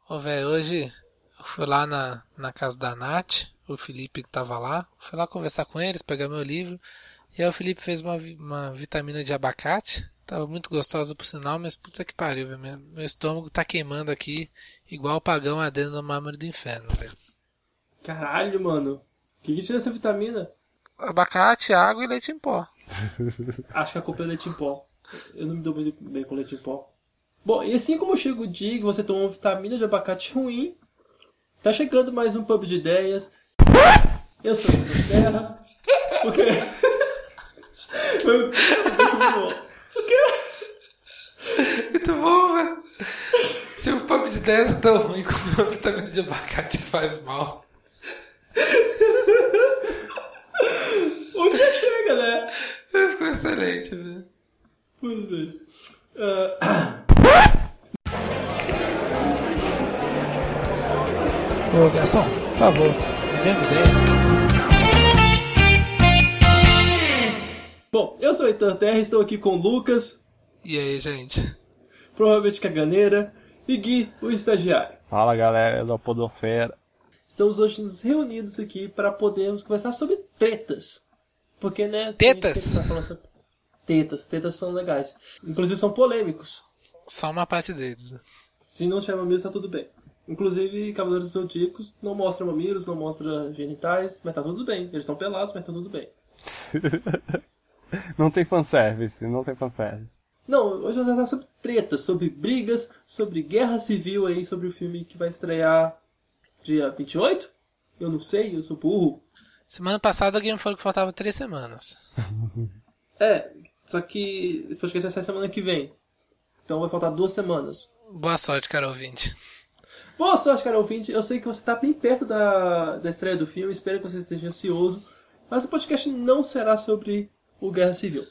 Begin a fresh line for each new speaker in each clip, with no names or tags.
Ô, velho, hoje eu fui lá na casa da Nath, o Felipe tava lá, fui lá conversar com eles, pegar meu livro, e aí o Felipe fez uma vitamina de abacate, tava muito gostosa por sinal, mas puta que pariu, velho, meu estômago tá queimando aqui, igual o pagão ardendo no mármore do inferno, velho.
Caralho, mano. O que tira essa vitamina?
Abacate, água e leite em pó.
Acho que a culpa é leite em pó. Eu não me dou muito bem com leite em pó. Bom, e assim como chega o dia que você toma uma vitamina de abacate ruim, tá chegando mais um pub de ideias. Eu sou o Lucas Terra. O quê? O quê?
Muito bom, velho. Tipo, um pub de 10 tão ruim como uma vitamina de abacate faz mal.
Um dia chega, né?
Ficou excelente, velho.
Muito bem.
Ô, garçom, por favor, me dê uma ideia.
Bom, eu sou o Heitor Terra, estou aqui com o Lucas,
E aí, gente?
provavelmente caganeira, e Gui, o estagiário.
Fala galera da Podosfera.
Estamos hoje nos reunidos aqui para podermos conversar sobre tretas. Porque, né? se a gente
Tetas?
sempre tá falando sobre Tetas são legais. Inclusive são polêmicos.
Só uma parte deles.
Se não tiver mamilos, tá tudo bem. Inclusive, Cavaleiros Zodíacos não mostra mamilos, não mostra genitais, mas tá tudo bem. Eles estão pelados, mas tá tudo bem.
Não tem fanservice, não tem fanservice.
Não, hoje nós vamos falar sobre tretas, sobre brigas, sobre guerra civil aí, sobre o filme que vai estrear dia 28? Eu não sei, eu sou burro.
Semana passada alguém me falou que faltava 3 semanas.
É, só que esse podcast vai sair semana que vem. Então vai faltar 2 semanas.
Boa sorte, cara ouvinte.
Boa sorte, cara ouvinte. Eu sei que você está bem perto da estreia do filme. Espero que você esteja ansioso. Mas o podcast não será sobre o Guerra Civil.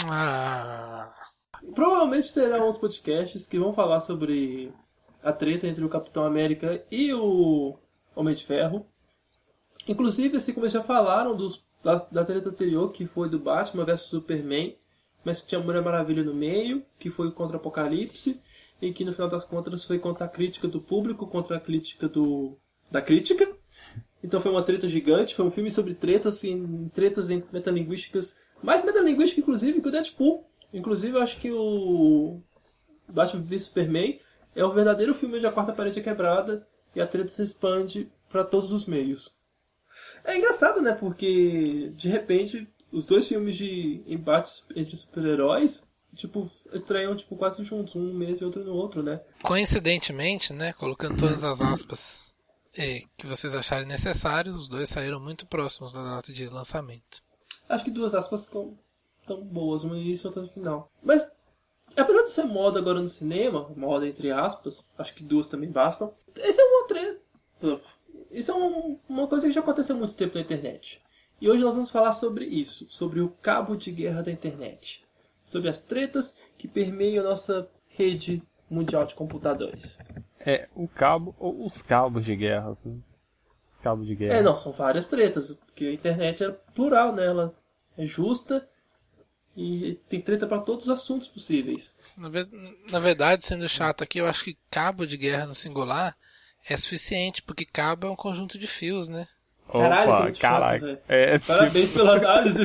Ah,
Provavelmente terá uns podcasts que vão falar sobre a treta entre o Capitão América e o Homem de Ferro. Inclusive, assim como eles já falaram da treta anterior, que foi do Batman vs Superman, mas que tinha a Mulher Maravilha no meio, que foi contra o Apocalipse, e que no final das contas foi contra a crítica do público, contra a crítica da crítica. Então foi uma treta gigante, foi um filme sobre tretas metalinguísticas, mais metalinguística inclusive que o Deadpool. Inclusive eu acho que o Batman vs Superman é o verdadeiro filme onde a quarta parede é quebrada e a treta se expande para todos os meios. É engraçado, né? Porque de repente os dois filmes de embates entre super-heróis estreiam quase juntos, um mês e outro no outro, né?
coincidentemente, né, colocando todas as aspas que vocês acharem necessários, os dois saíram muito próximos da data de lançamento.
Acho que 2 aspas tão boas, uma no início e outra no final. Mas, apesar de ser moda agora no cinema, moda entre aspas, acho que 2 também bastam, esse é uma treta. Isso é uma coisa que já aconteceu há muito tempo na internet. E hoje nós vamos falar sobre isso, sobre o cabo de guerra da internet. Sobre as tretas que permeiam a nossa rede mundial de computadores.
É, o cabo, ou os cabos de guerra. Assim. Cabo de guerra.
Não, são várias tretas, porque a internet é plural, né? Ela é justa e tem treta para todos os assuntos possíveis.
Na verdade, sendo chato aqui, eu acho que cabo de guerra no singular é suficiente, porque cabo é um conjunto de fios, né?
Caralho, isso é
Opa,
muito
caraca.
chato, velho. Parabéns pela análise.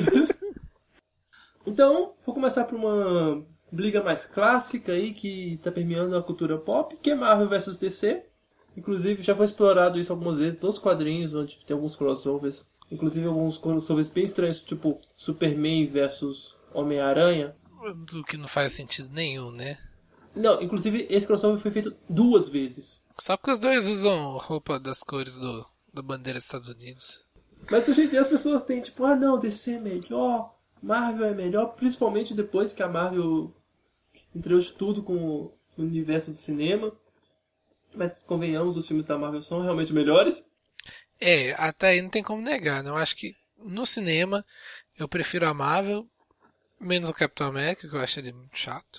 Então, vou começar por uma briga mais clássica aí, que tá permeando a cultura pop, que é Marvel vs DC. Inclusive, já foi explorado isso algumas vezes nos quadrinhos, onde tem alguns crossovers. Inclusive, alguns crossovers bem estranhos, tipo Superman versus Homem-Aranha.
Do que não faz sentido nenhum, né?
Não, inclusive, esse crossover foi feito 2 vezes.
Só porque os dois usam roupa das cores da bandeira dos Estados Unidos.
Mas hoje em dia as pessoas têm tipo, não, DC é melhor, Marvel é melhor, principalmente depois que a Marvel entregou de tudo com o universo do cinema. Mas convenhamos, os filmes da Marvel são realmente melhores.
Até aí não tem como negar, né? Eu acho que no cinema eu prefiro a Marvel, menos o Capitão América, que eu acho ele muito chato.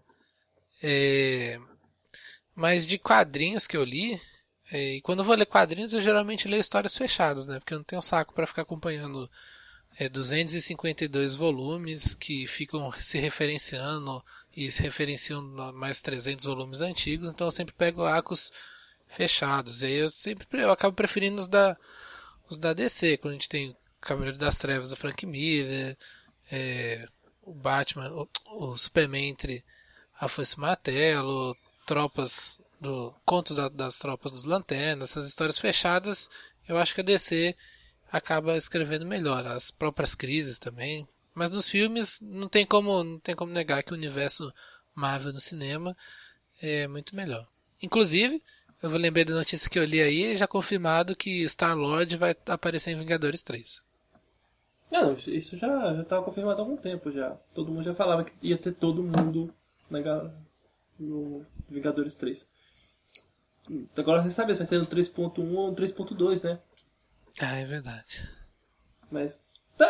Mas de quadrinhos que eu li, e quando eu vou ler quadrinhos eu geralmente leio histórias fechadas, né? Porque eu não tenho saco para ficar acompanhando 252 volumes que ficam se referenciando e se referenciam mais 300 volumes antigos, então eu sempre pego arcos fechados. E aí eu acabo preferindo os da DC, quando a gente tem o Cavaleiro das Trevas do Frank Miller, o Batman, o Superman entre a Foice e o Martelo, contos das tropas dos Lanternas, essas histórias fechadas, eu acho que a DC acaba escrevendo melhor, as próprias crises também. Mas nos filmes não tem como negar que o universo Marvel no cinema é muito melhor. Inclusive, eu vou lembrar da notícia que eu li aí, já confirmado que Star-Lord vai aparecer em Vingadores 3.
Não, isso já estava confirmado há algum tempo já. Todo mundo já falava que ia ter todo mundo no Vingadores 3. Agora você sabe se vai ser no 3.1 ou no 3.2, né?
Ah, é verdade.
Mas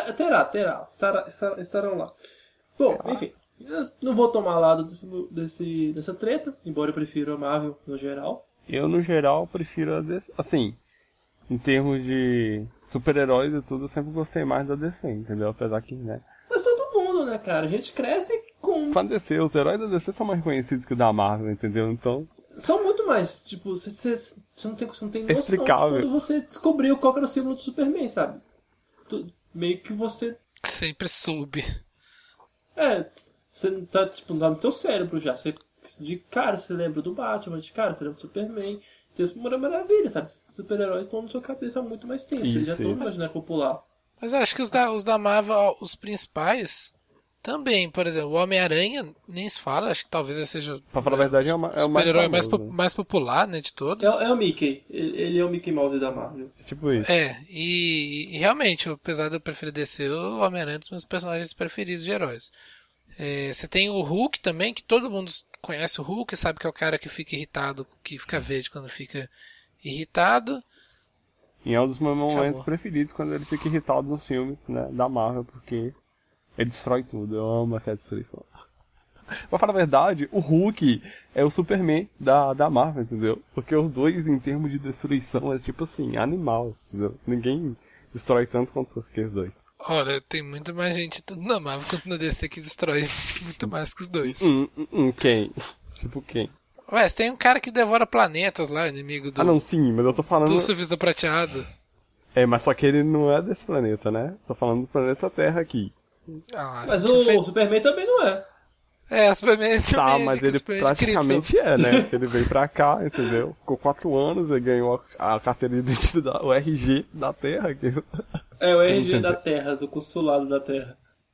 estarão lá. Bom, enfim, eu não vou tomar lado dessa treta, embora eu prefira a Marvel no geral.
Eu, no geral, prefiro a DC. Assim, em termos de super-heróis e tudo, eu sempre gostei mais da DC, entendeu? Apesar que, né?
Mas todo mundo, né, cara? A gente cresce com...
Pra DC, os heróis da DC são mais conhecidos que o da Marvel, entendeu? Então...
São muito mais, tipo, você não tem noção de
explicável.
quando você descobriu qual era o símbolo do Superman, sabe? Meio que você...
Sempre soube.
Você tá, tipo, lá no seu cérebro já. De cara você lembra do Batman, de cara você lembra do Superman. Isso é uma maravilha, sabe? Esses super-heróis estão na sua cabeça há muito mais tempo. Eles já estão no imaginário popular.
Mas eu acho que os da Marvel, os principais, também. Por exemplo, o Homem-Aranha, nem se fala. Acho que talvez ele seja
pra falar a verdade, é o
super-herói
mais
mais popular, né, de todos.
É o Mickey. Ele é o Mickey Mouse da Marvel.
Tipo isso.
E realmente, apesar de eu preferir DC, o Homem-Aranha é um dos meus personagens preferidos de heróis. Você tem o Hulk também, que todo mundo conhece o Hulk, sabe que é o cara que fica irritado, que fica verde quando fica irritado.
E é um dos meus momentos preferidos, quando ele fica irritado nos filmes, né, da Marvel, porque ele destrói tudo. Eu amo aquela destruição. Pra falar a verdade, o Hulk é o Superman da Marvel, entendeu? Porque os dois, em termos de destruição, é tipo assim, animal, entendeu? Ninguém destrói tanto quanto os dois.
Olha, tem muita mais gente tanto na Marvel quanto na DC que destrói muito mais que os dois.
Quem? Tipo quem?
Ué, você tem um cara que devora planetas lá, inimigo do...
Ah, não, sim, mas eu tô falando...
do Surfista Prateado.
Mas só que ele não é desse planeta, né? Tô falando do planeta Terra aqui.
Mas o Superman também não é.
O Superman também
tá, mas ele praticamente né? Ele veio pra cá, entendeu? Ficou 4 anos, ele ganhou a carteira de identidade, o RG da Terra.
O RG da Terra, do consulado da Terra.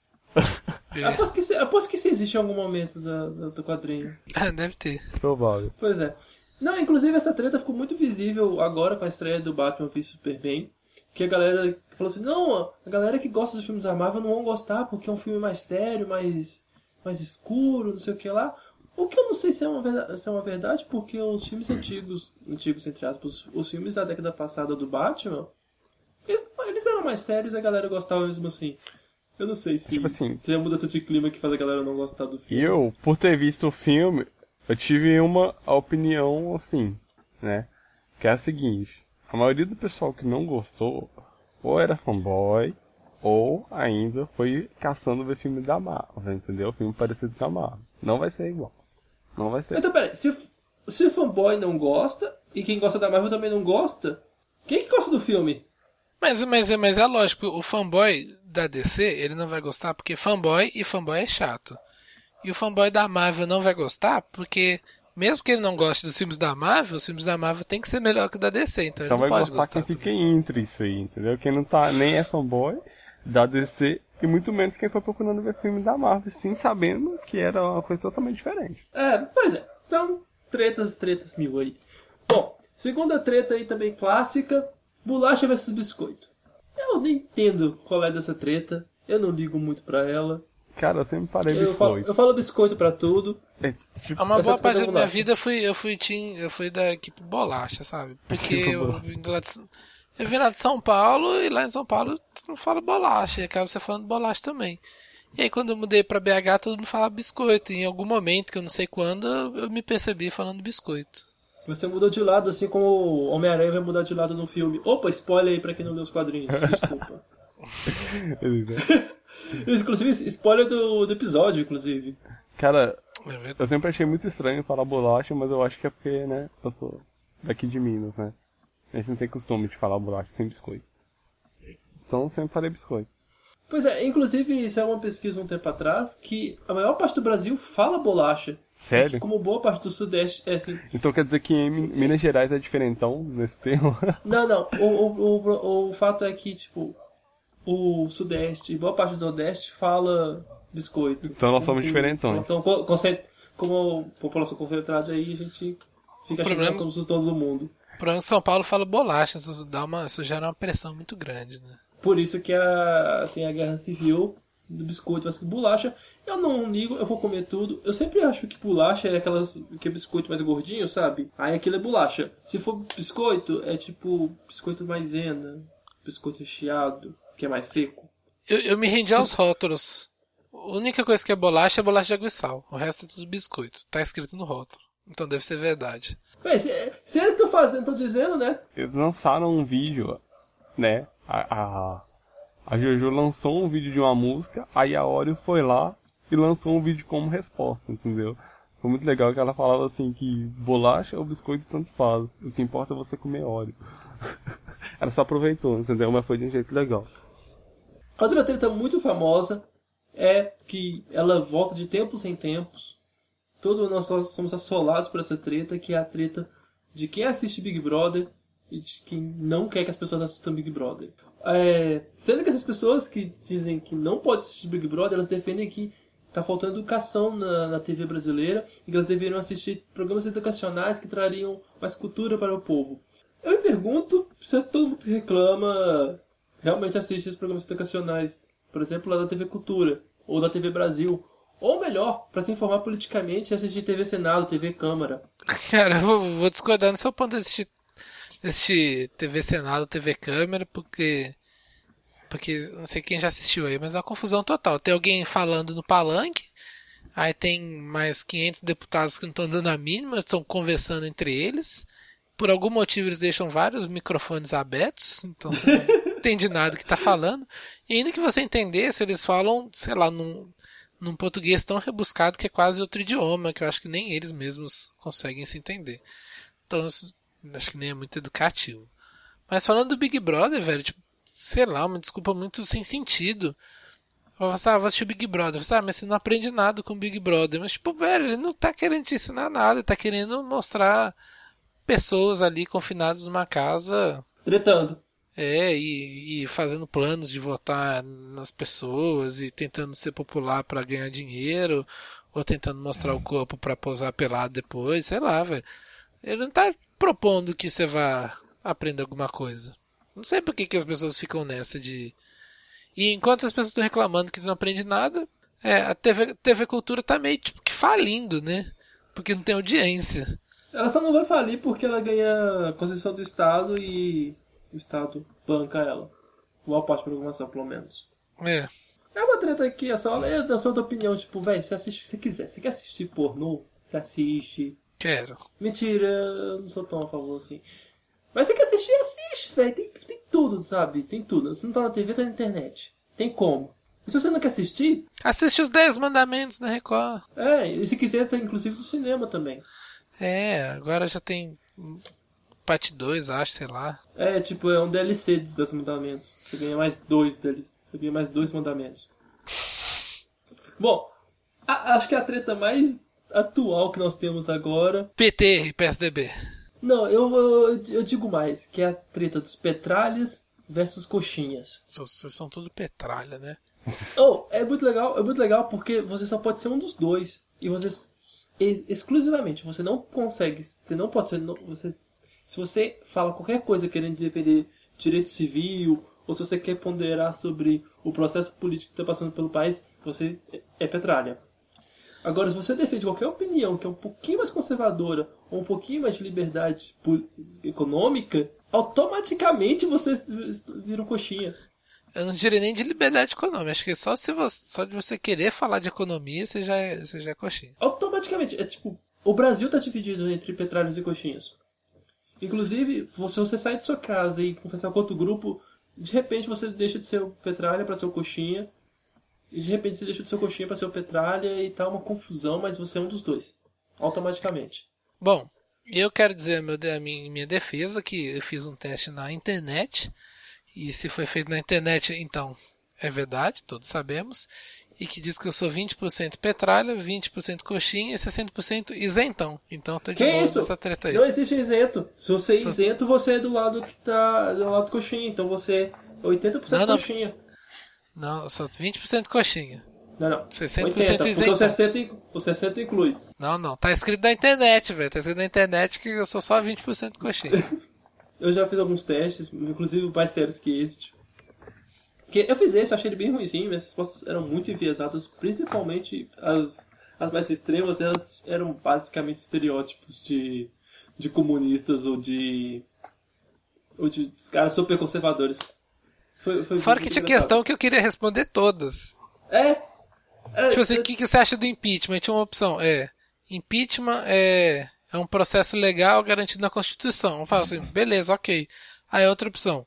Aposto que isso existe em algum momento do quadrinho.
Deve ter.
Provável.
Pois é. Não, inclusive essa treta ficou muito visível agora com a estreia do Batman v Superman. Que a galera falou assim, não, a galera que gosta dos filmes da Marvel não vão gostar porque é um filme mais sério, mais escuro, não sei o que lá. O que eu não sei se é uma verdade, porque os filmes antigos entre aspas, os filmes da década passada do Batman, eles eram mais sérios e a galera gostava mesmo assim. Eu não sei se,
tipo assim,
se é a mudança de clima que faz a galera não gostar do filme.
Eu, por ter visto o filme, eu tive uma opinião assim, né? Que é a seguinte, a maioria do pessoal que não gostou, ou era fanboy, ou ainda foi caçando ver filme da Marvel, entendeu? Filme parecido com a Marvel. Não vai ser igual. Não vai ser.
Então, peraí, se o fanboy não gosta, e quem gosta da Marvel também não gosta, quem que gosta do filme?
Mas é lógico, o fanboy da DC, ele não vai gostar porque fanboy é chato. E o fanboy da Marvel não vai gostar porque, mesmo que ele não goste dos filmes da Marvel, os filmes da Marvel tem que ser melhor que o da DC, então ele não pode gostar.
Quem fica entre isso aí, entendeu? Quem não tá, nem é fanboy da DC, e muito menos quem foi procurando ver filme da Marvel, sim, sabendo que era uma coisa totalmente diferente.
Pois é. Então, tretas mil aí. Bom, segunda treta aí também clássica, bolacha versus biscoito. Eu nem entendo qual é dessa treta, eu não ligo muito pra ela.
Cara, eu sempre falei biscoito.
Eu falo biscoito pra tudo.
Uma boa parte da minha vida eu fui da equipe bolacha, sabe? Porque eu vim lá de São Paulo e lá em São Paulo tu não fala bolacha, e acaba você falando bolacha também. E aí quando eu mudei pra BH todo mundo falava biscoito. E em algum momento, que eu não sei quando, eu me percebi falando biscoito. Você
mudou de lado assim como o Homem-Aranha vai mudar de lado no filme. Opa, spoiler aí pra quem não leu os quadrinhos. Desculpa. Inclusive, spoiler do episódio, inclusive.
Cara, eu sempre achei muito estranho falar bolacha, mas eu acho que é porque, né, eu sou daqui de Minas, né? A gente não tem costume de falar bolacha sem biscoito. Então eu sempre falei biscoito.
Pois é, inclusive isso é uma pesquisa um tempo atrás que a maior parte do Brasil fala bolacha.
Sério?
Que, como boa parte do Sudeste é assim.
Então quer dizer que em Minas Gerais é diferentão nesse termo?
Não. O fato é que, tipo, o Sudeste e boa parte do Nordeste fala biscoito.
Então nós somos diferentões.
Como população concentrada aí, a gente fica achando que nós somos os donos do mundo.
O problema é que São Paulo fala bolacha, isso gera uma pressão muito grande, né?
Por isso que tem a guerra civil do biscoito versus bolacha. Eu não ligo, eu vou comer tudo. Eu sempre acho que bolacha é que é biscoito mais gordinho, sabe? Aí aquilo é bolacha. Se for biscoito, é tipo biscoito maisena, biscoito recheado, que é mais seco.
Eu me rendi aos rótulos. A única coisa que é bolacha de água e sal. O resto é tudo biscoito. Tá escrito no rótulo. Então deve ser verdade.
Bem, se eles estão fazendo, estão dizendo, né?
Eles lançaram um vídeo, né? A Jojo lançou um vídeo de uma música, aí a Oreo foi lá e lançou um vídeo como resposta, entendeu? Foi muito legal que ela falava assim que bolacha ou biscoito tanto faz. O que importa é você comer Oreo. Ela só aproveitou, entendeu? Mas foi de um jeito legal.
Outra treta muito famosa é que ela volta de tempos em tempos. Todos nós somos assolados por essa treta, que é a treta de quem assiste Big Brother e de quem não quer que as pessoas assistam Big Brother. Sendo que essas pessoas que dizem que não pode assistir Big Brother, elas defendem que está faltando educação na TV brasileira e que elas deveriam assistir programas educacionais que trariam mais cultura para o povo. Eu me pergunto se todo mundo que reclama realmente assiste esses programas educacionais, por exemplo, lá da TV Cultura ou da TV Brasil. Ou melhor, para se informar politicamente, assistir TV Senado, TV Câmara.
Cara, eu vou discordar no seu ponto de assistir TV Senado, TV Câmara, porque não sei quem já assistiu aí, mas é uma confusão total. Tem alguém falando no palanque, aí tem mais 500 deputados que não estão dando a mínima, estão conversando entre eles. Por algum motivo eles deixam vários microfones abertos, então você não entende nada que está falando. E ainda que você entendesse, eles falam, sei lá, num português tão rebuscado que é quase outro idioma, que eu acho que nem eles mesmos conseguem se entender. Então, acho que nem é muito educativo. Mas falando do Big Brother, velho, tipo, sei lá, uma desculpa muito sem sentido. Eu vou assistir o Big Brother. Mas você não aprende nada com o Big Brother. Mas, tipo, velho, ele não tá querendo te ensinar nada, ele tá querendo mostrar pessoas ali confinadas numa casa.
Tretando.
E fazendo planos de votar nas pessoas e tentando ser popular pra ganhar dinheiro, ou tentando mostrar o corpo pra posar pelado depois, sei lá, velho. Ele não tá propondo que você vá aprender alguma coisa. Não sei por que as pessoas ficam nessa de... E enquanto as pessoas estão reclamando que eles não aprendem nada, a TV Cultura tá meio tipo que falindo, né? Porque não tem audiência.
Ela só não vai falir porque ela ganha concessão do Estado e o Estado banca ela. Boa parte da programação, pelo menos. É uma treta aqui, é só eu dou a sua opinião. Tipo, velho, você assiste o que você quiser. Você quer assistir pornô? Você assiste.
Quero.
Mentira, eu não sou tão a favor assim. Mas você quer assistir, assiste, velho. Tem tudo, sabe? Tem tudo. Se não tá na TV, tá na internet. Tem como. E se você não quer assistir...
Assiste os 10 Mandamentos na Record.
E se quiser, tá inclusive no cinema também.
Agora já tem parte 2, acho, sei lá.
Tipo, é um DLC dos 10 Mandamentos. Você ganha mais 2 deles. Você ganha mais 2 mandamentos. Bom, acho que a treta mais atual que nós temos agora...
PT e PSDB.
Não, eu digo mais, que é a treta dos petralhas versus coxinhas.
Vocês são tudo petralha, né?
É muito legal porque você só pode ser um dos dois. E você, exclusivamente, você não consegue, você não pode ser, se você fala qualquer coisa querendo defender direito civil, ou se você quer ponderar sobre o processo político que está passando pelo país, você é petralha. Agora, se você defende qualquer opinião que é um pouquinho mais conservadora ou um pouquinho mais de liberdade econômica, automaticamente você vira um coxinha.
Eu não diria nem de liberdade econômica. Acho que só de você querer falar de economia, você já é coxinha.
Automaticamente. Tipo, o Brasil está dividido entre petralhas e coxinhas. Inclusive, se você sai de sua casa e conversar com outro grupo, de repente você deixa de ser o petralha para ser o coxinha. E de repente você deixa de ser o coxinha para ser o petralha e tá uma confusão, mas você é um dos dois. Automaticamente.
Bom, Eu quero dizer a minha defesa que eu fiz um teste na internet, e se foi feito na internet, então é verdade, todos sabemos, e que diz que eu sou 20% petralha, 20% coxinha e 60% isentão. Então tô de boa nessa treta aí.
Não existe isento. Se você é isento, você é do lado que tá do lado coxinha, então você é 80% coxinha.
Não, eu sou 20% coxinha.
Não.
60% isentão.
Então o 60 inclui.
Não. Tá escrito na internet, velho. Tá escrito na internet que eu sou só 20% coxinha.
Eu já fiz alguns testes, inclusive mais sérios que este. Porque eu fiz esse, achei ele bem ruimzinho, minhas respostas eram muito enviesadas, principalmente as mais extremas, elas eram basicamente estereótipos de comunistas ou de caras super conservadores. Foi
Fora que tinha questão que eu queria responder todas. Tipo assim, o que você acha do impeachment? Tinha uma opção, impeachment é um processo legal garantido na Constituição. Eu falo assim, beleza, ok. Aí outra opção,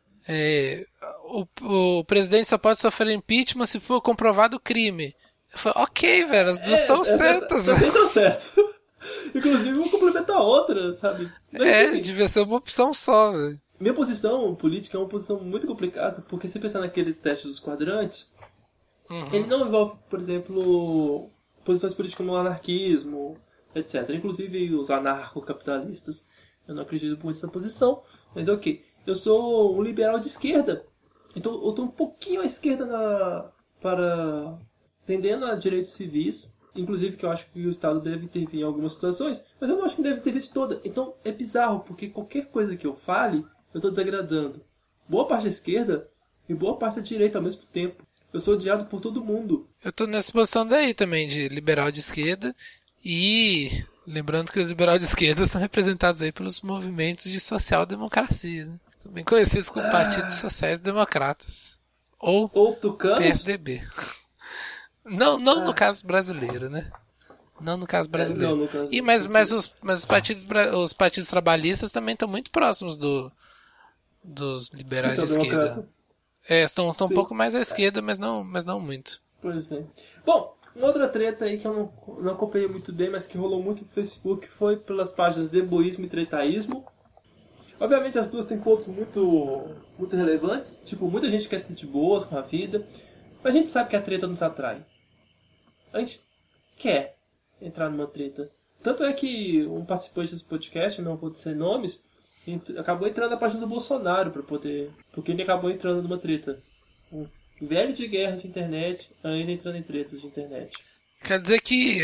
o presidente só pode sofrer impeachment se for comprovado o crime. Eu falo, ok, velho, as duas estão certas.
Também estão certas. Inclusive, vou complementar outra, sabe?
Mas, devia ser uma opção só, velho.
Minha posição política é uma posição muito complicada, porque se pensar naquele teste dos quadrantes, ele não envolve, por exemplo, posições políticas como o anarquismo, etc. Inclusive os anarcocapitalistas. Eu não acredito muito nessa posição, mas ok. Eu sou um liberal de esquerda, então eu estou um pouquinho à esquerda tendendo a direitos civis, inclusive que eu acho que o Estado deve intervir em algumas situações, mas eu não acho que deve intervir de toda. Então é bizarro, porque qualquer coisa que eu fale, eu estou desagradando boa parte da esquerda e boa parte da direita ao mesmo tempo. Eu sou odiado por todo mundo.
Eu tô nessa posição daí também, de liberal de esquerda. E lembrando que os liberais de esquerda são representados aí pelos movimentos de social-democracia, né? Também conhecidos como Partidos Sociais Democratas. Ou
tucanos?
PSDB. Não no caso brasileiro, né? Não no caso brasileiro.
No caso
mas os partidos trabalhistas também estão muito próximos dos liberais de esquerda. Estão um pouco mais à esquerda, mas não muito.
Pois bem. Bom, uma outra treta aí que eu não acompanhei muito bem, mas que rolou muito no Facebook, foi pelas páginas Deboísmo e Tretaísmo. Obviamente as duas têm pontos muito, muito relevantes. Tipo, muita gente quer se sentir boas com a vida, mas a gente sabe que a treta nos atrai. A gente quer entrar numa treta. Tanto é que um participante desse podcast, não vou dizer nomes, acabou entrando na página do Bolsonaro porque ele acabou entrando numa treta. Um velho de guerra de internet, ainda entrando em tretas de internet.
Quer dizer que,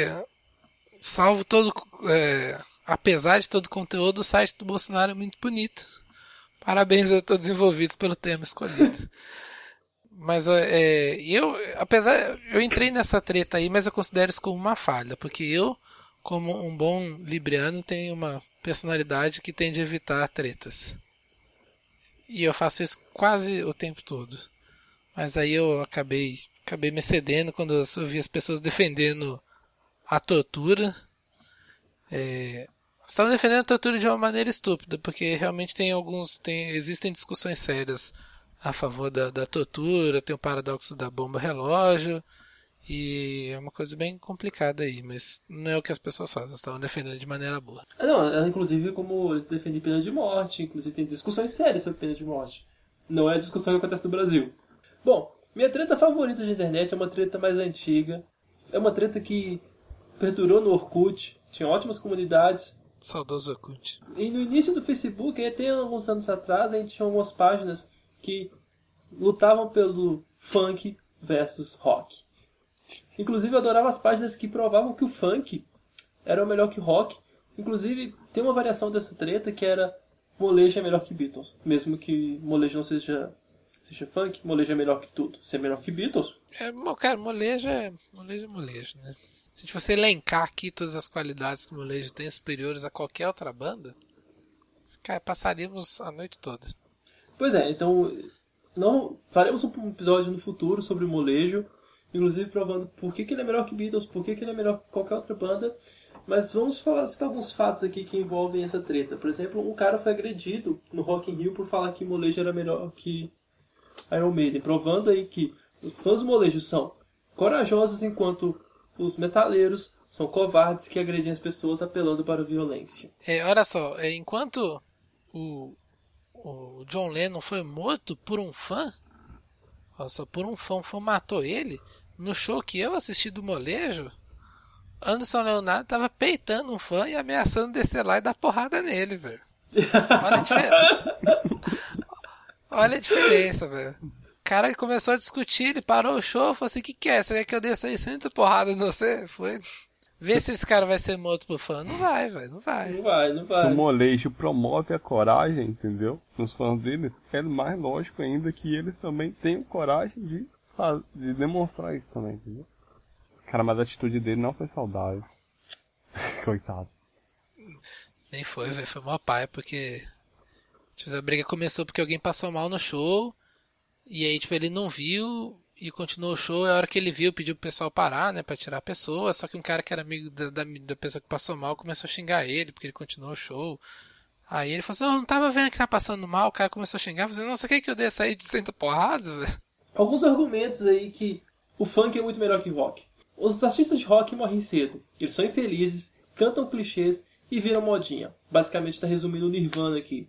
apesar de todo o conteúdo, o site do Bolsonaro é muito bonito. Parabéns a todos os envolvidos pelo tema escolhido. Mas eu entrei nessa treta aí, mas eu considero isso como uma falha, porque eu, como um bom libriano, tenho uma personalidade que tende a evitar tretas. E eu faço isso quase o tempo todo. Mas aí eu acabei me cedendo quando eu vi as pessoas defendendo a tortura. Estavam defendendo a tortura de uma maneira estúpida, porque realmente existem discussões sérias a favor da tortura, tem o paradoxo da bomba relógio, e é uma coisa bem complicada aí, mas não é o que as pessoas fazem, estavam defendendo de maneira boa.
Não, inclusive como eles defendem pena de morte, inclusive tem discussões sérias sobre pena de morte. Não é a discussão que acontece no Brasil. Bom, minha treta favorita de internet é uma treta mais antiga, é uma treta que perdurou no Orkut, tinha ótimas comunidades.
Saudoso Orkut.
E no início do Facebook, até alguns anos atrás, a gente tinha algumas páginas que lutavam pelo funk versus rock. Inclusive eu adorava as páginas que provavam que o funk era melhor que rock. Inclusive tem uma variação dessa treta que era molejo é melhor que Beatles. Mesmo que molejo não seja funk, molejo é melhor que tudo. Se é melhor que Beatles...
Cara, molejo é molejo, né? Se você elencar aqui todas as qualidades que o molejo tem superiores a qualquer outra banda, cara, passaríamos a noite toda.
Pois é, então faremos um episódio no futuro sobre o molejo, inclusive provando por que ele é melhor que Beatles, por que ele é melhor que qualquer outra banda. Mas vamos citar alguns fatos aqui que envolvem essa treta. Por exemplo, um cara foi agredido no Rock in Rio por falar que molejo era melhor que Iron Maiden, provando aí que os fãs do molejo são corajosos enquanto os metaleiros São covardes que agredem as pessoas apelando para a violência.
Olha só, enquanto o John Lennon foi morto por um fã, só por um fã matou ele, no show que eu assisti do molejo, Anderson Leonardo tava peitando um fã e ameaçando descer lá e dar porrada nele, velho. Olha a diferença. Olha a diferença, velho. O cara começou a discutir, ele parou o show, falou assim, o que é? Você quer que eu desça aí 100 porrada em você? Foi... Vê se esse cara vai ser morto por fã. Não vai, velho, não vai.
Não vai.
Se o molejo promove a coragem, entendeu? Nos fãs dele, é mais lógico ainda que eles também tenham coragem de demonstrar isso também, entendeu? Cara, mas a atitude dele não foi saudável. Coitado.
Nem foi, velho, foi mó pai, porque tipo, a briga começou porque alguém passou mal no show, e aí tipo, ele não viu... E continuou o show, a hora que ele viu, pediu pro pessoal parar, né, pra tirar a pessoa, só que um cara que era amigo da pessoa que passou mal começou a xingar ele, porque ele continuou o show. Aí ele falou assim, não tava vendo que tá passando mal, o cara começou a xingar, falou assim, não, você quer que eu desça aí de 100 porrada, velho?
Alguns argumentos aí que o funk é muito melhor que o rock. Os artistas de rock morrem cedo, eles são infelizes, cantam clichês e viram modinha. Basicamente tá resumindo o Nirvana aqui.